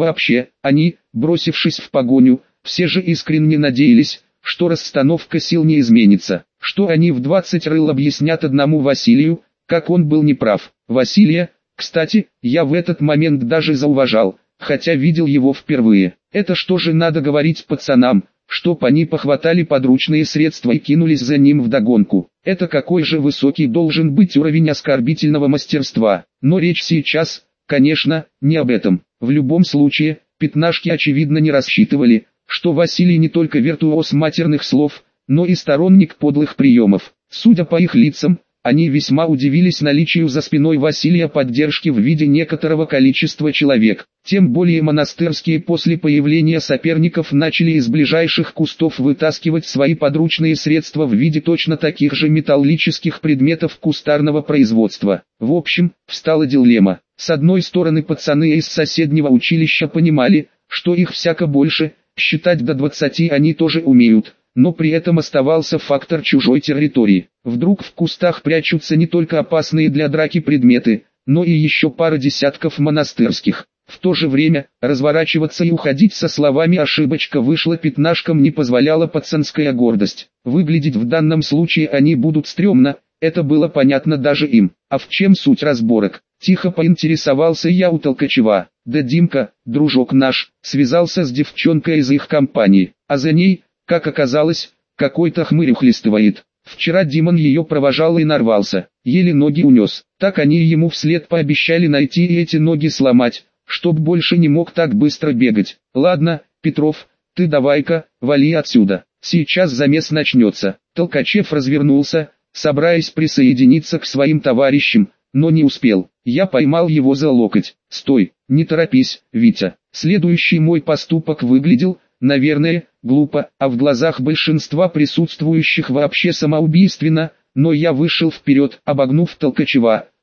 они, бросившись в погоню, все же искренне надеялись, что расстановка сил не изменится, что они в 20 рыл объяснят одному Василию, как он был неправ. Василия, кстати, я в этот момент даже зауважал, хотя видел его впервые. Это что же надо говорить пацанам, чтоб они похватали подручные средства и кинулись за ним вдогонку. Это какой же высокий должен быть уровень оскорбительного мастерства. Но речь сейчас, конечно, не об этом. В любом случае, пятнашки очевидно не рассчитывали, что Василий не только виртуоз матерных слов, но и сторонник подлых приемов. Судя по их лицам, они весьма удивились наличию за спиной Василия поддержки в виде некоторого количества человек. Тем более монастырские после появления соперников начали из ближайших кустов вытаскивать свои подручные средства в виде точно таких же металлических предметов кустарного производства. В общем, встала дилемма. С одной стороны, пацаны из соседнего училища понимали, что их всяко больше, считать до 20 они тоже умеют, но при этом оставался фактор чужой территории. Вдруг в кустах прячутся не только опасные для драки предметы, но и еще пара десятков монастырских. В то же время, разворачиваться и уходить со словами «ошибочка вышла» пятнашкам не позволяла пацанская гордость. Выглядеть в данном случае они будут стрёмно, это было понятно даже им. А в чем суть разборок? Тихо поинтересовался я у Толкачева. Да Димка, дружок наш, связался с девчонкой из их компании, а за ней, как оказалось, какой-то хмырь ухлёстывает. Вчера Димон ее провожал и нарвался, еле ноги унес. Так они ему вслед пообещали найти и эти ноги сломать, чтоб больше не мог так быстро бегать. Ладно, Петров, ты давай-ка, вали отсюда, сейчас замес начнется. Толкачев развернулся, собираясь присоединиться к своим товарищам, но не успел. Я поймал его за локоть. Стой, не торопись, Витя. Следующий мой поступок выглядел, наверное, глупо, а в глазах большинства присутствующих вообще самоубийственно, но я вышел вперед, обогнув Толкачева,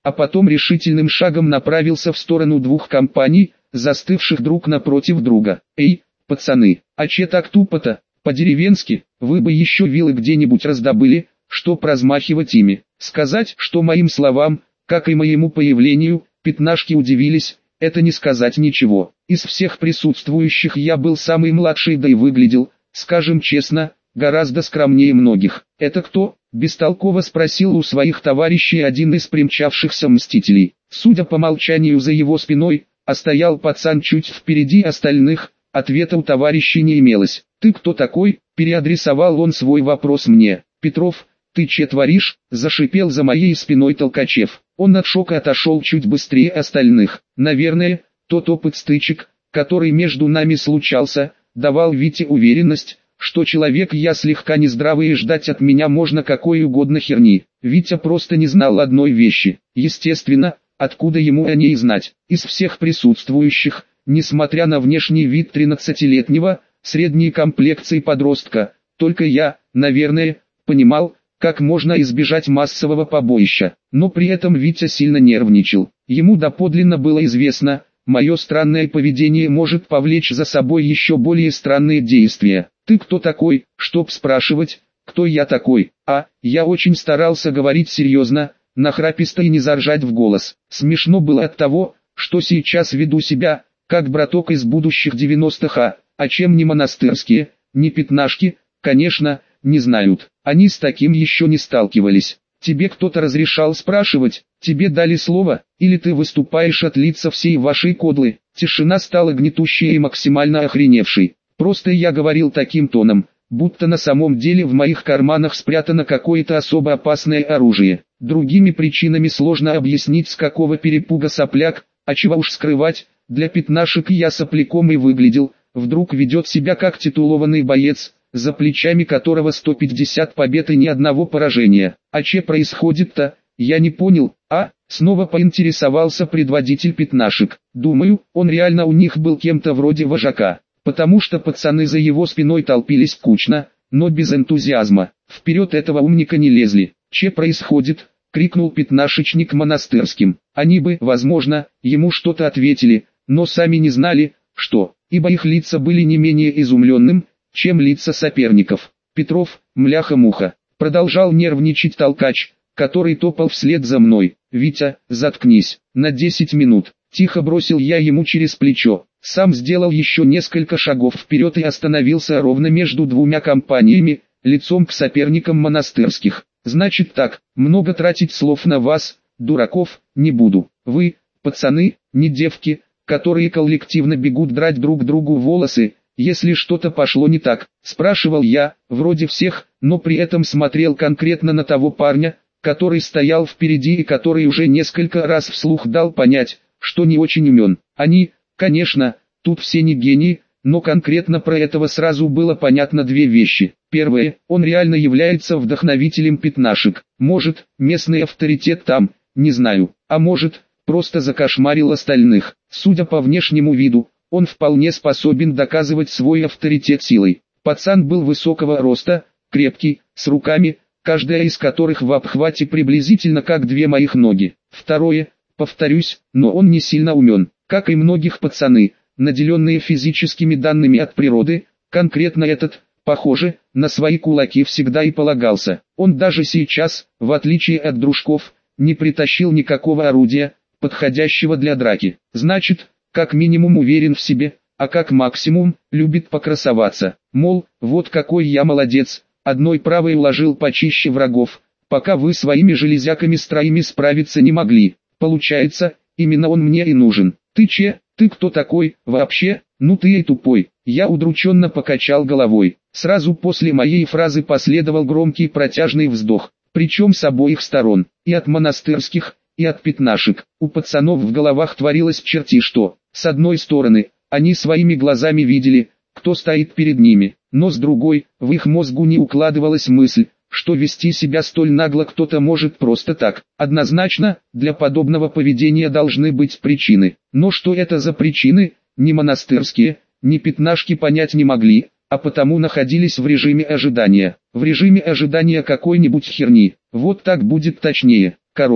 а потом решительным шагом направился в сторону двух компаний, застывших друг напротив друга. «Эй, пацаны, а че так тупо-то? По-деревенски, вы бы еще вилы где-нибудь раздобыли, чтоб размахивать ими». Сказать, что моим словам, как и моему появлению, пятнашки удивились, это не сказать ничего. Из всех присутствующих я был самый младший, да и выглядел, скажем честно, гораздо скромнее многих. «Это кто?» – бестолково спросил у своих товарищей один из примчавшихся мстителей. Судя по молчанию за его спиной, а стоял пацан чуть впереди остальных, ответа у товарищей не имелось. «Ты кто такой?» – переадресовал он свой вопрос мне. «Петров, ты че творишь?» – зашипел за моей спиной Толкачев. Он от шока отошел чуть быстрее остальных. Наверное, тот опыт стычек, который между нами случался, давал Вите уверенность, что человек я слегка нездравый и ждать от меня можно какой угодно херни. Витя просто не знал одной вещи. Естественно, откуда ему о ней знать? Из всех присутствующих, несмотря на внешний вид 13-летнего, средней комплекции подростка, только я, наверное, понимал, как можно избежать массового побоища. Но при этом Витя сильно нервничал. Ему доподлинно было известно, мое странное поведение может повлечь за собой еще более странные действия. «Ты кто такой, чтоб спрашивать, кто я такой?» Я очень старался говорить серьезно, нахраписто и не заржать в голос. Смешно было от того, что сейчас веду себя, как браток из будущих 90-х, а чем не монастырские, не пятнашки, конечно, не знают. Они с таким еще не сталкивались. Тебе кто-то разрешал спрашивать, тебе дали слово, или ты выступаешь от лица всей вашей кодлы? Тишина стала гнетущей и максимально охреневшей. Просто я говорил таким тоном, будто на самом деле в моих карманах спрятано какое-то особо опасное оружие. Другими причинами сложно объяснить, с какого перепуга сопляк, а чего уж скрывать, для пятнашек я сопляком и выглядел, вдруг ведет себя как титулованный боец, за плечами которого 150 побед и ни одного поражения. А че происходит-то, я не понял, снова поинтересовался предводитель пятнашек. Думаю, он реально у них был кем-то вроде вожака, потому что пацаны за его спиной толпились кучно, но без энтузиазма. Вперед этого умника не лезли. «Че происходит?» — крикнул пятнашечник монастырским. Они бы, возможно, ему что-то ответили, но сами не знали, что, ибо их лица были не менее изумленным, чем лица соперников. «Петров, мляха-муха», — продолжал нервничать Толкач, который топал вслед за мной. «Витя, заткнись, на 10 минут», — тихо бросил я ему через плечо. Сам сделал еще несколько шагов вперед и остановился ровно между двумя компаниями, лицом к соперникам монастырских. «Значит так, много тратить слов на вас, дураков, не буду. Вы, пацаны, не девки, которые коллективно бегут драть друг другу волосы, если что-то пошло не так», — спрашивал я, вроде всех, но при этом смотрел конкретно на того парня, который стоял впереди и который уже несколько раз вслух дал понять, что не очень умен. Они, конечно, тут все не гении, но конкретно про этого сразу было понятно две вещи. Первое, он реально является вдохновителем пятнашек. Может, местный авторитет там, не знаю, а может, просто закошмарил остальных. Судя по внешнему виду, он вполне способен доказывать свой авторитет силой. Пацан был высокого роста, крепкий, с руками, каждая из которых в обхвате приблизительно как две моих ноги. Второе, повторюсь, но он не сильно умен, как и многих пацаны, наделенные физическими данными от природы, конкретно этот, похоже, на свои кулаки всегда и полагался. Он даже сейчас, в отличие от дружков, не притащил никакого орудия, подходящего для драки. Значит, как минимум уверен в себе, а как максимум, любит покрасоваться. Мол, вот какой я молодец, одной правой уложил почище врагов, пока вы своими железяками с троими справиться не могли. Получается, именно он мне и нужен. Ты че, ты кто такой, вообще? Ну ты и тупой. Я удрученно покачал головой. Сразу после моей фразы последовал громкий протяжный вздох, причем с обоих сторон, и от монастырских, и от пятнашек. У пацанов в головах творилось черти что. С одной стороны, они своими глазами видели, кто стоит перед ними, но с другой, в их мозгу не укладывалась мысль, что вести себя столь нагло кто-то может просто так. Однозначно, для подобного поведения должны быть причины. Но что это за причины, ни монастырские, ни пятнашки понять не могли, а потому находились в режиме ожидания. В режиме ожидания какой-нибудь херни. Вот так будет точнее. Короче,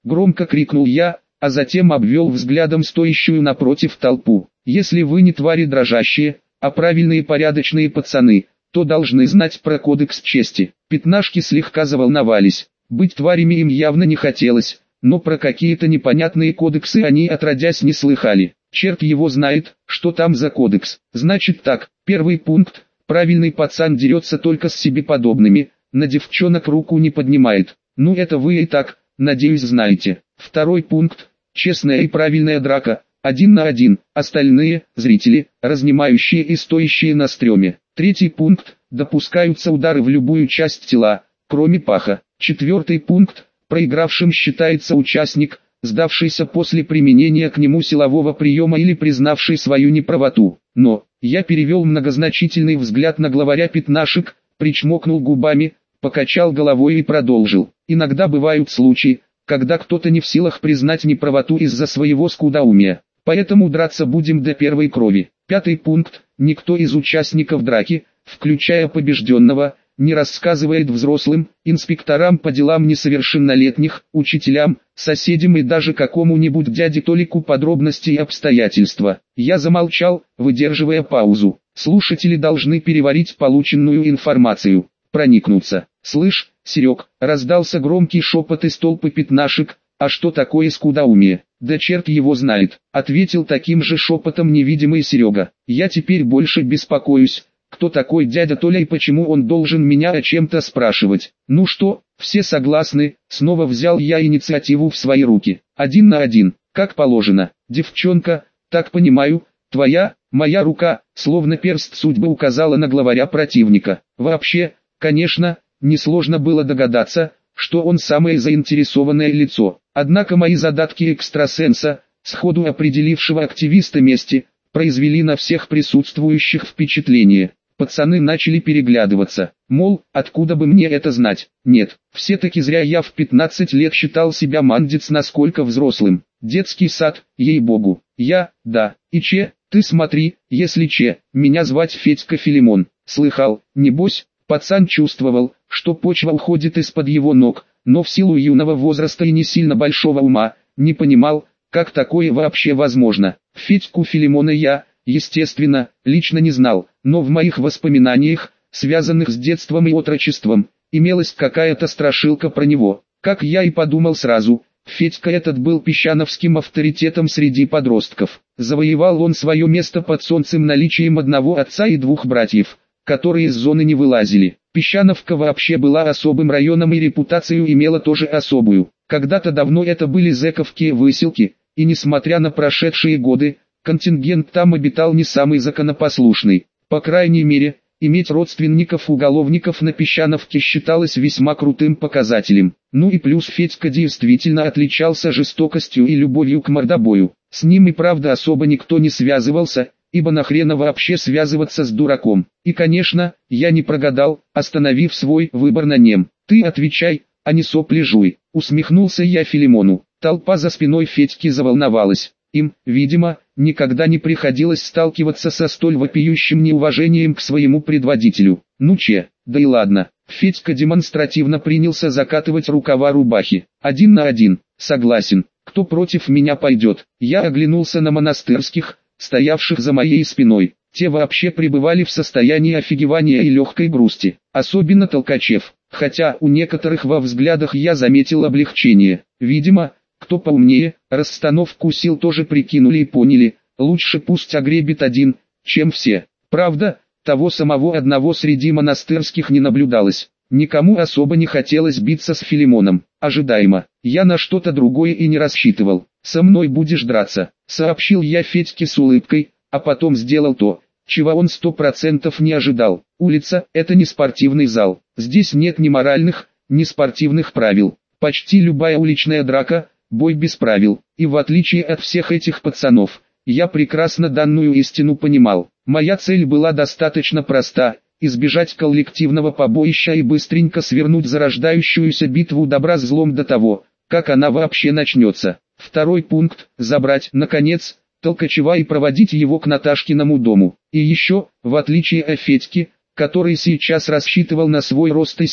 громко крикнул я, а затем обвел взглядом стоящую напротив толпу. Если вы не твари дрожащие, а правильные порядочные пацаны, то должны знать про кодекс чести. Пятнашки слегка заволновались. Быть тварями им явно не хотелось, но про какие-то непонятные кодексы они отродясь не слыхали. Черт его знает, что там за кодекс. Значит так, первый пункт, правильный пацан дерется только с себе подобными, на девчонок руку не поднимает. Ну это вы и так, надеюсь, знаете. Второй пункт, честная и правильная драка, 1 на 1, остальные, зрители, разнимающие и стоящие на стреме. Третий пункт, допускаются удары в любую часть тела, кроме паха. Четвертый пункт, проигравшим считается участник, сдавшийся после применения к нему силового приема или признавший свою неправоту. Но, я перевел многозначительный взгляд на главаря пятнашек, причмокнул губами, покачал головой и продолжил. Иногда бывают случаи, когда кто-то не в силах признать неправоту из-за своего скудоумия. Поэтому драться будем до первой крови. Пятый пункт, никто из участников драки, включая побежденного, не рассказывает взрослым, инспекторам по делам несовершеннолетних, учителям, соседям и даже какому-нибудь дяде Толику подробности и обстоятельства. Я замолчал, выдерживая паузу. Слушатели должны переварить полученную информацию, проникнуться. «Слышь, Серег», раздался громкий шепот из толпы пятнашек, «а что такое скудоумие?» «Да черт его знает», ответил таким же шепотом невидимый Серега. «Я теперь больше беспокоюсь, кто такой дядя Толя и почему он должен меня о чем-то спрашивать». «Ну что, все согласны?» Снова взял я инициативу в свои руки. 1 на 1, как положено. «Девчонка, так понимаю, твоя, моя рука», словно перст судьбы указала на главаря противника. Вообще, конечно, несложно было догадаться, что он самое заинтересованное лицо. Однако мои задатки экстрасенса, сходу определившего активиста мести, произвели на всех присутствующих впечатление. Пацаны начали переглядываться, мол, откуда бы мне это знать. Нет, все-таки зря я в 15 лет считал себя мандец насколько взрослым. Детский сад, ей-богу. Да, и че, ты смотри, если че, меня звать Федька Филимон. Слыхал, небось, пацан чувствовал, что почва уходит из-под его ног, но в силу юного возраста и не сильно большого ума, не понимал, как такое вообще возможно. Федьку Филимона я, естественно, лично не знал, но в моих воспоминаниях, связанных с детством и отрочеством, имелась какая-то страшилка про него. Как я и подумал сразу, Федька этот был песчановским авторитетом среди подростков. Завоевал он свое место под солнцем наличием одного отца и двух братьев, которые из зоны не вылазили. Песчановка вообще была особым районом и репутацию имела тоже особую. Когда-то давно это были зэковские выселки, и несмотря на прошедшие годы, контингент там обитал не самый законопослушный. По крайней мере, иметь родственников-уголовников на Песчановке считалось весьма крутым показателем. Ну и плюс Федька действительно отличался жестокостью и любовью к мордобою. С ним и правда особо никто не связывался, ибо нахрена вообще связываться с дураком. И конечно, я не прогадал, остановив свой выбор на нем. «Ты отвечай, а не сопли жуй», усмехнулся я Филимону. Толпа за спиной Федьки заволновалась. Им, видимо, никогда не приходилось сталкиваться со столь вопиющим неуважением к своему предводителю. Ну че, да и ладно. Федька демонстративно принялся закатывать рукава рубахи. 1 на 1, согласен. Кто против меня пойдет? Я оглянулся на монастырских, стоявших за моей спиной. Те вообще пребывали в состоянии офигевания и легкой грусти. Особенно Толкачев. Хотя у некоторых во взглядах я заметил облегчение. Видимо, кто поумнее, расстановку сил тоже прикинули и поняли, лучше пусть огребет один, чем все. Правда, того самого одного среди монастырских не наблюдалось. Никому особо не хотелось биться с Филимоном. Ожидаемо. Я на что-то другое и не рассчитывал. «Со мной будешь драться», — сообщил я Федьке с улыбкой, а потом сделал то, чего он 100% не ожидал. Улица — это не спортивный зал. Здесь нет ни моральных, ни спортивных правил. Почти любая уличная драка — бой без правил. И в отличие от всех этих пацанов, я прекрасно данную истину понимал. Моя цель была достаточно проста — избежать коллективного побоища и быстренько свернуть зарождающуюся битву добра с злом до того, как она вообще начнется. Второй пункт – забрать, наконец, Толкачева и проводить его к Наташкиному дому. И еще, в отличие от Федьки, который сейчас рассчитывал на свой рост и силу,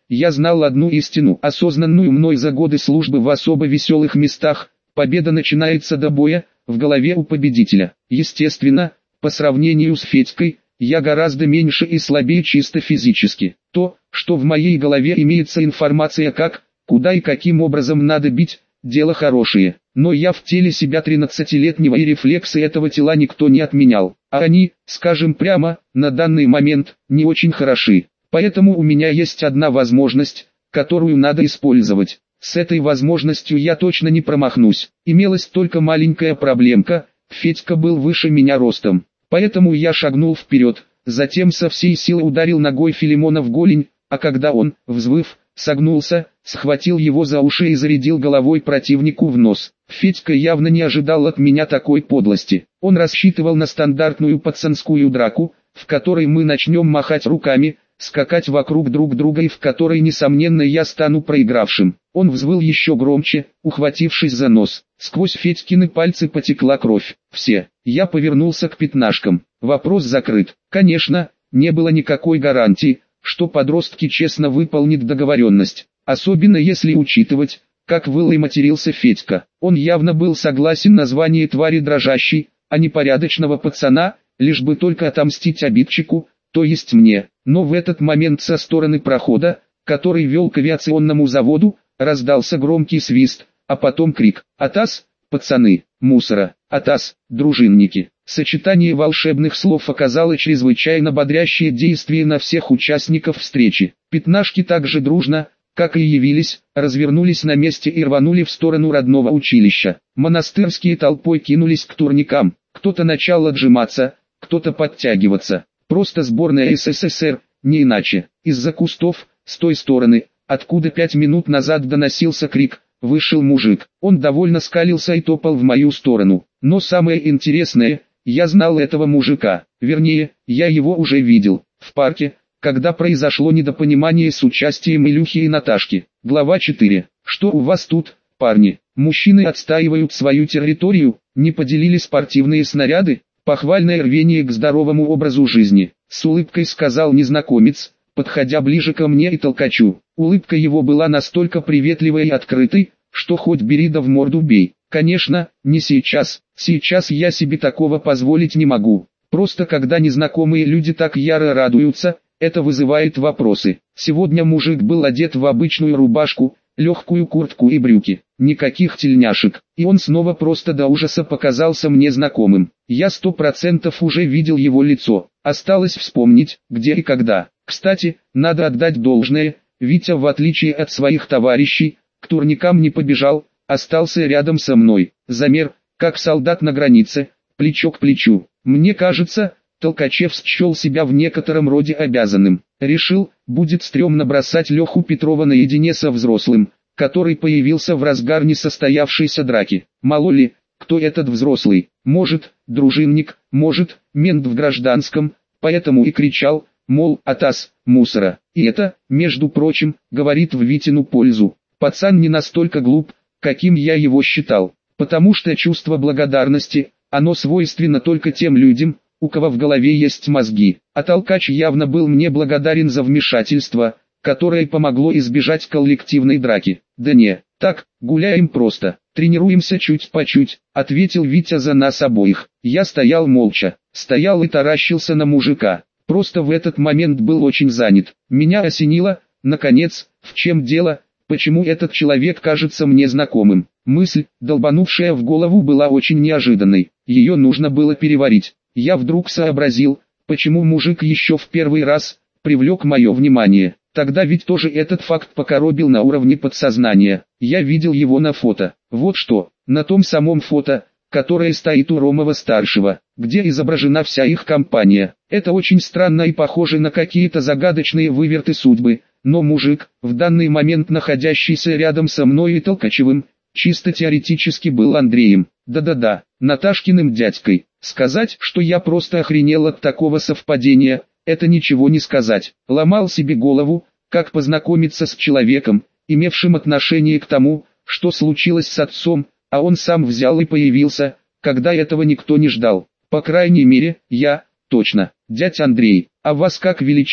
я знал одну истину, осознанную мной за годы службы в особо веселых местах: победа начинается до боя, в голове у победителя. Естественно, по сравнению с Федькой, я гораздо меньше и слабее чисто физически. То, что в моей голове имеется информация как, куда и каким образом надо бить, дело хорошее. Но я в теле себя 13-летнего, и рефлексы этого тела никто не отменял. А они, скажем прямо, на данный момент, не очень хороши. Поэтому у меня есть одна возможность, которую надо использовать. С этой возможностью я точно не промахнусь. Имелась только маленькая проблемка: Федька был выше меня ростом. Поэтому я шагнул вперед, затем со всей силы ударил ногой Филимона в голень, а когда он, взвыв, согнулся, схватил его за уши и зарядил головой противнику в нос. Федька явно не ожидал от меня такой подлости. Он рассчитывал на стандартную пацанскую драку, в которой мы начнем махать руками, скакать вокруг друг друга и в которой, несомненно, я стану проигравшим. Он взвыл еще громче, ухватившись за нос. Сквозь Федькины пальцы потекла кровь. Все. Я повернулся к пятнашкам. Вопрос закрыт. Конечно, не было никакой гарантии, что подростки честно выполнят договоренность. Особенно если учитывать, как выл и матерился Федька. Он явно был согласен на звание твари дрожащей, а не порядочного пацана, лишь бы только отомстить обидчику, то есть мне. Но в этот момент со стороны прохода, который вел к авиационному заводу, раздался громкий свист, а потом крик: «Атас, пацаны, мусора! Атас, дружинники!» Сочетание волшебных слов оказало чрезвычайно бодрящее действие на всех участников встречи. Пятнашки также дружно, как и явились, развернулись на месте и рванули в сторону родного училища. Монастырские толпой кинулись к турникам, кто-то начал отжиматься, кто-то подтягиваться. Просто сборная СССР, не иначе. Из-за кустов, с той стороны, откуда 5 минут назад доносился крик, вышел мужик. Он довольно скалился и топал в мою сторону. Но самое интересное, я знал этого мужика. Вернее, я его уже видел в парке, когда произошло недопонимание с участием Илюхи и Наташки. Глава 4. Что у вас тут, парни? Мужчины отстаивают свою территорию, не поделили спортивные снаряды? Похвальное рвение к здоровому образу жизни, с улыбкой сказал незнакомец, подходя ближе ко мне и толкачу. Улыбка его была настолько приветливой и открытой, что хоть бери да в морду бей. Конечно, не сейчас. Сейчас я себе такого позволить не могу. Просто когда незнакомые люди так яро радуются, это вызывает вопросы. Сегодня мужик был одет в обычную рубашку, легкую куртку и брюки. Никаких тельняшек. И он снова просто до ужаса показался мне знакомым. Я 100% уже видел его лицо. Осталось вспомнить, где и когда. Кстати, надо отдать должное, Витя, в отличие от своих товарищей, к турникам не побежал, остался рядом со мной. Замер, как солдат на границе, плечо к плечу. Мне кажется, Толкачев счел себя в некотором роде обязанным. Решил, будет стрёмно бросать Леху Петрова наедине со взрослым, который появился в разгар несостоявшейся драки. Мало ли, кто этот взрослый? Может, дружинник, может, мент в гражданском, поэтому и кричал, мол, атас, мусора. И это, между прочим, говорит в Витину пользу. Пацан не настолько глуп, каким я его считал, потому что чувство благодарности, оно свойственно только тем людям, у кого в голове есть мозги. А толкач явно был мне благодарен за вмешательство, которое помогло избежать коллективной драки. Да не, так, гуляем просто, тренируемся чуть по чуть, ответил Витя за нас обоих. Я стоял молча, стоял и таращился на мужика. Просто в этот момент был очень занят. Меня осенило, наконец, в чем дело, почему этот человек кажется мне знакомым. Мысль, долбанувшая в голову, была очень неожиданной. Ее нужно было переварить. Я вдруг сообразил, почему мужик еще в первый раз привлек мое внимание. Тогда ведь тоже этот факт покоробил на уровне подсознания. Я видел его на фото. Вот что, на том самом фото, которое стоит у Ромова-старшего, где изображена вся их компания. Это очень странно и похоже на какие-то загадочные выверты судьбы, но мужик, в данный момент находящийся рядом со мной и Толкачевым, чисто теоретически был Андреем. Да-да-да, Наташкиным дядькой. Сказать, что я просто охренел от такого совпадения, это ничего не сказать. Ломал себе голову, как познакомиться с человеком, имевшим отношение к тому, что случилось с отцом, а он сам взял и появился, когда этого никто не ждал. По крайней мере, я, точно, дядь Андрей. А вас как величать?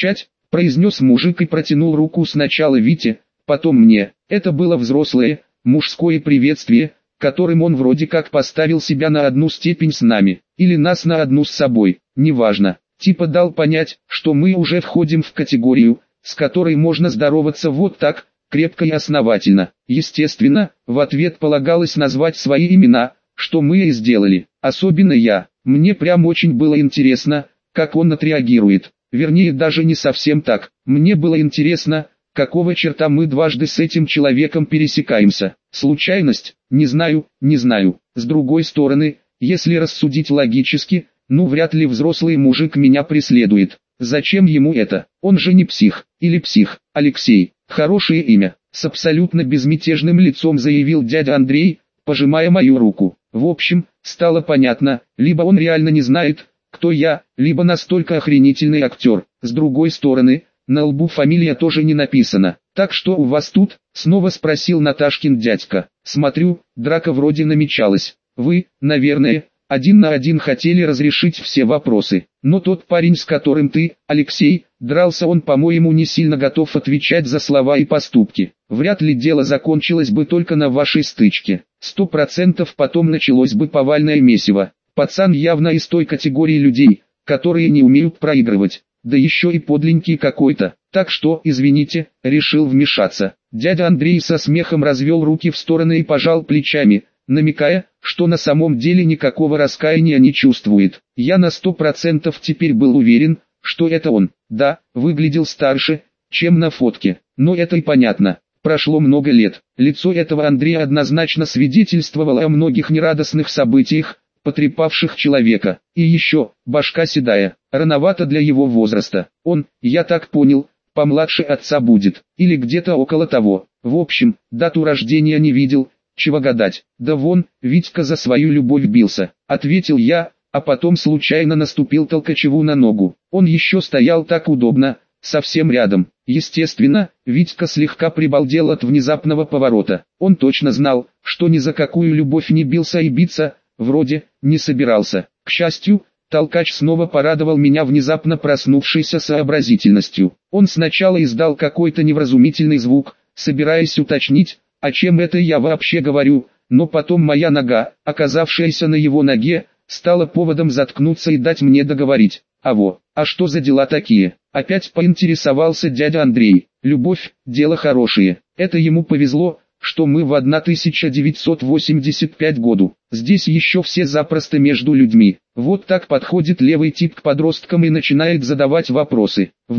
произнес мужик и протянул руку сначала Вите, потом мне. Это было взрослое, мужское приветствие, которым он вроде как поставил себя на одну степень с нами, или нас на одну с собой, неважно. Типа дал понять, что мы уже входим в категорию, с которой можно здороваться вот так, крепко и основательно. Естественно, в ответ полагалось назвать свои имена, что мы и сделали. Особенно я. Мне прям очень было интересно, как он отреагирует. Вернее, даже не совсем так. Мне было интересно, какого черта мы дважды с этим человеком пересекаемся. Случайность? Не знаю. С другой стороны, если рассудить логически, ну вряд ли взрослый мужик меня преследует. Зачем ему это? Он же не псих. Или псих. Алексей. Хорошее имя. С абсолютно безмятежным лицом заявил дядя Андрей, пожимая мою руку. В общем, стало понятно, либо он реально не знает, кто я, либо настолько охренительный актер. С другой стороны, на лбу фамилия тоже не написана. «Так что у вас тут?» — снова спросил Наташкин дядька. «Смотрю, драка вроде намечалась. Вы, наверное, один на один хотели разрешить все вопросы. Но тот парень, с которым ты, Алексей, дрался, он, по-моему, не сильно готов отвечать за слова и поступки. Вряд ли дело закончилось бы только на вашей стычке. 100% потом началось бы повальное месиво. Пацан явно из той категории людей, которые не умеют проигрывать. Да еще и подленький какой-то. Так что, извините, решил вмешаться». Дядя Андрей со смехом развел руки в стороны и пожал плечами, намекая, что на самом деле никакого раскаяния не чувствует. Я на 100% теперь был уверен, что это он. Да, выглядел старше, чем на фотке, но это и понятно. Прошло много лет. Лицо этого Андрея однозначно свидетельствовало о многих нерадостных событиях, потрепавших человека. И еще, башка седая, рановато для его возраста. Он, я так понял, помладше отца будет, или где-то около того. В общем, дату рождения не видел, чего гадать. Да вон, Витька за свою любовь бился, ответил я, а потом случайно наступил Толкачеву на ногу. Он еще стоял так удобно, совсем рядом. Естественно, Витька слегка прибалдел от внезапного поворота. Он точно знал, что ни за какую любовь не бился и биться, вроде, не собирался. К счастью, Толкач снова порадовал меня внезапно проснувшейся сообразительностью. Он сначала издал какой-то невразумительный звук, собираясь уточнить, о чем это я вообще говорю, но потом моя нога, оказавшаяся на его ноге, стала поводом заткнуться и дать мне договорить. А что за дела такие? Опять поинтересовался дядя Андрей. Любовь, дело хорошее. Это ему повезло, что мы в 1985 году. Здесь еще все запросто между людьми. Вот так подходит левый тип к подросткам и начинает задавать вопросы. В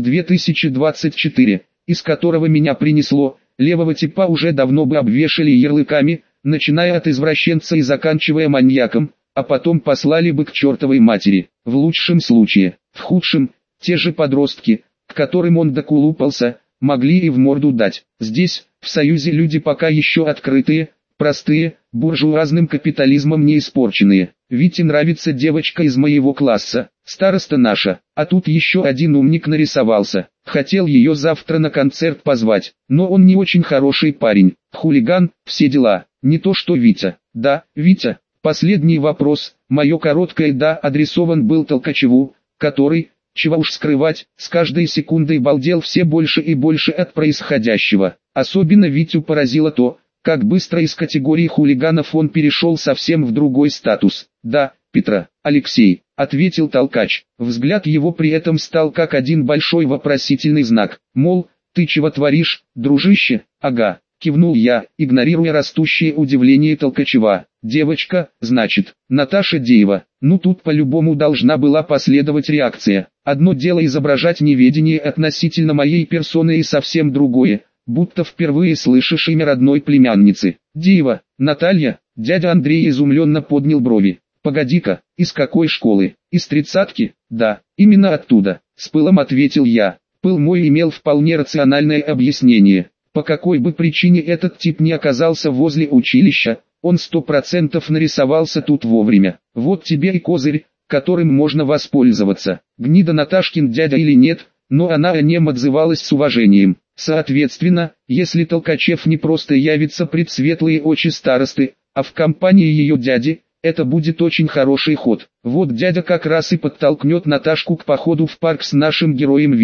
2024, из которого меня принесло, левого типа уже давно бы обвешали ярлыками, начиная от извращенца и заканчивая маньяком, а потом послали бы к чертовой матери. В лучшем случае. В худшем, те же подростки, к которым он доколупался, могли и в морду дать. Здесь, в Союзе, люди пока еще открытые, простые, буржуазным капитализмом не испорченные. Вите нравится девочка из моего класса, староста наша, а тут еще один умник нарисовался. Хотел ее завтра на концерт позвать, но он не очень хороший парень, хулиган, все дела, не то что Витя. Да, Витя. Последний вопрос, мое короткое «да» адресован был Толкачеву, который, чего уж скрывать, с каждой секундой балдел все больше и больше от происходящего. Особенно Витю поразило то, как быстро из категории хулиганов он перешел совсем в другой статус. «Да, Петра, Алексей», — ответил Толкач. Взгляд его при этом стал как один большой вопросительный знак. Мол, ты чего творишь, дружище? Ага, кивнул я, игнорируя растущее удивление Толкачева. Девочка, значит, Наташа Деева. Ну тут по-любому должна была последовать реакция. Одно дело изображать неведение относительно моей персоны и совсем другое, будто впервые слышишь имя родной племянницы. Деева, Наталья, дядя Андрей изумленно поднял брови. Погоди-ка, из какой школы? Из 30-ки? Да, именно оттуда, с пылом ответил я. Пыл мой имел вполне рациональное объяснение. По какой бы причине этот тип не оказался возле училища, он 100% нарисовался тут вовремя. Вот тебе и козырь, которым можно воспользоваться. Гнида Наташкин дядя или нет, но она о нем отзывалась с уважением. Соответственно, если Толкачев не просто явится пред светлые очи старосты, а в компании ее дяди, это будет очень хороший ход. Вот дядя как раз и подтолкнет Наташку к походу в парк с нашим героем Витей.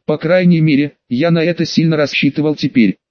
По крайней мере, я на это сильно рассчитывал теперь.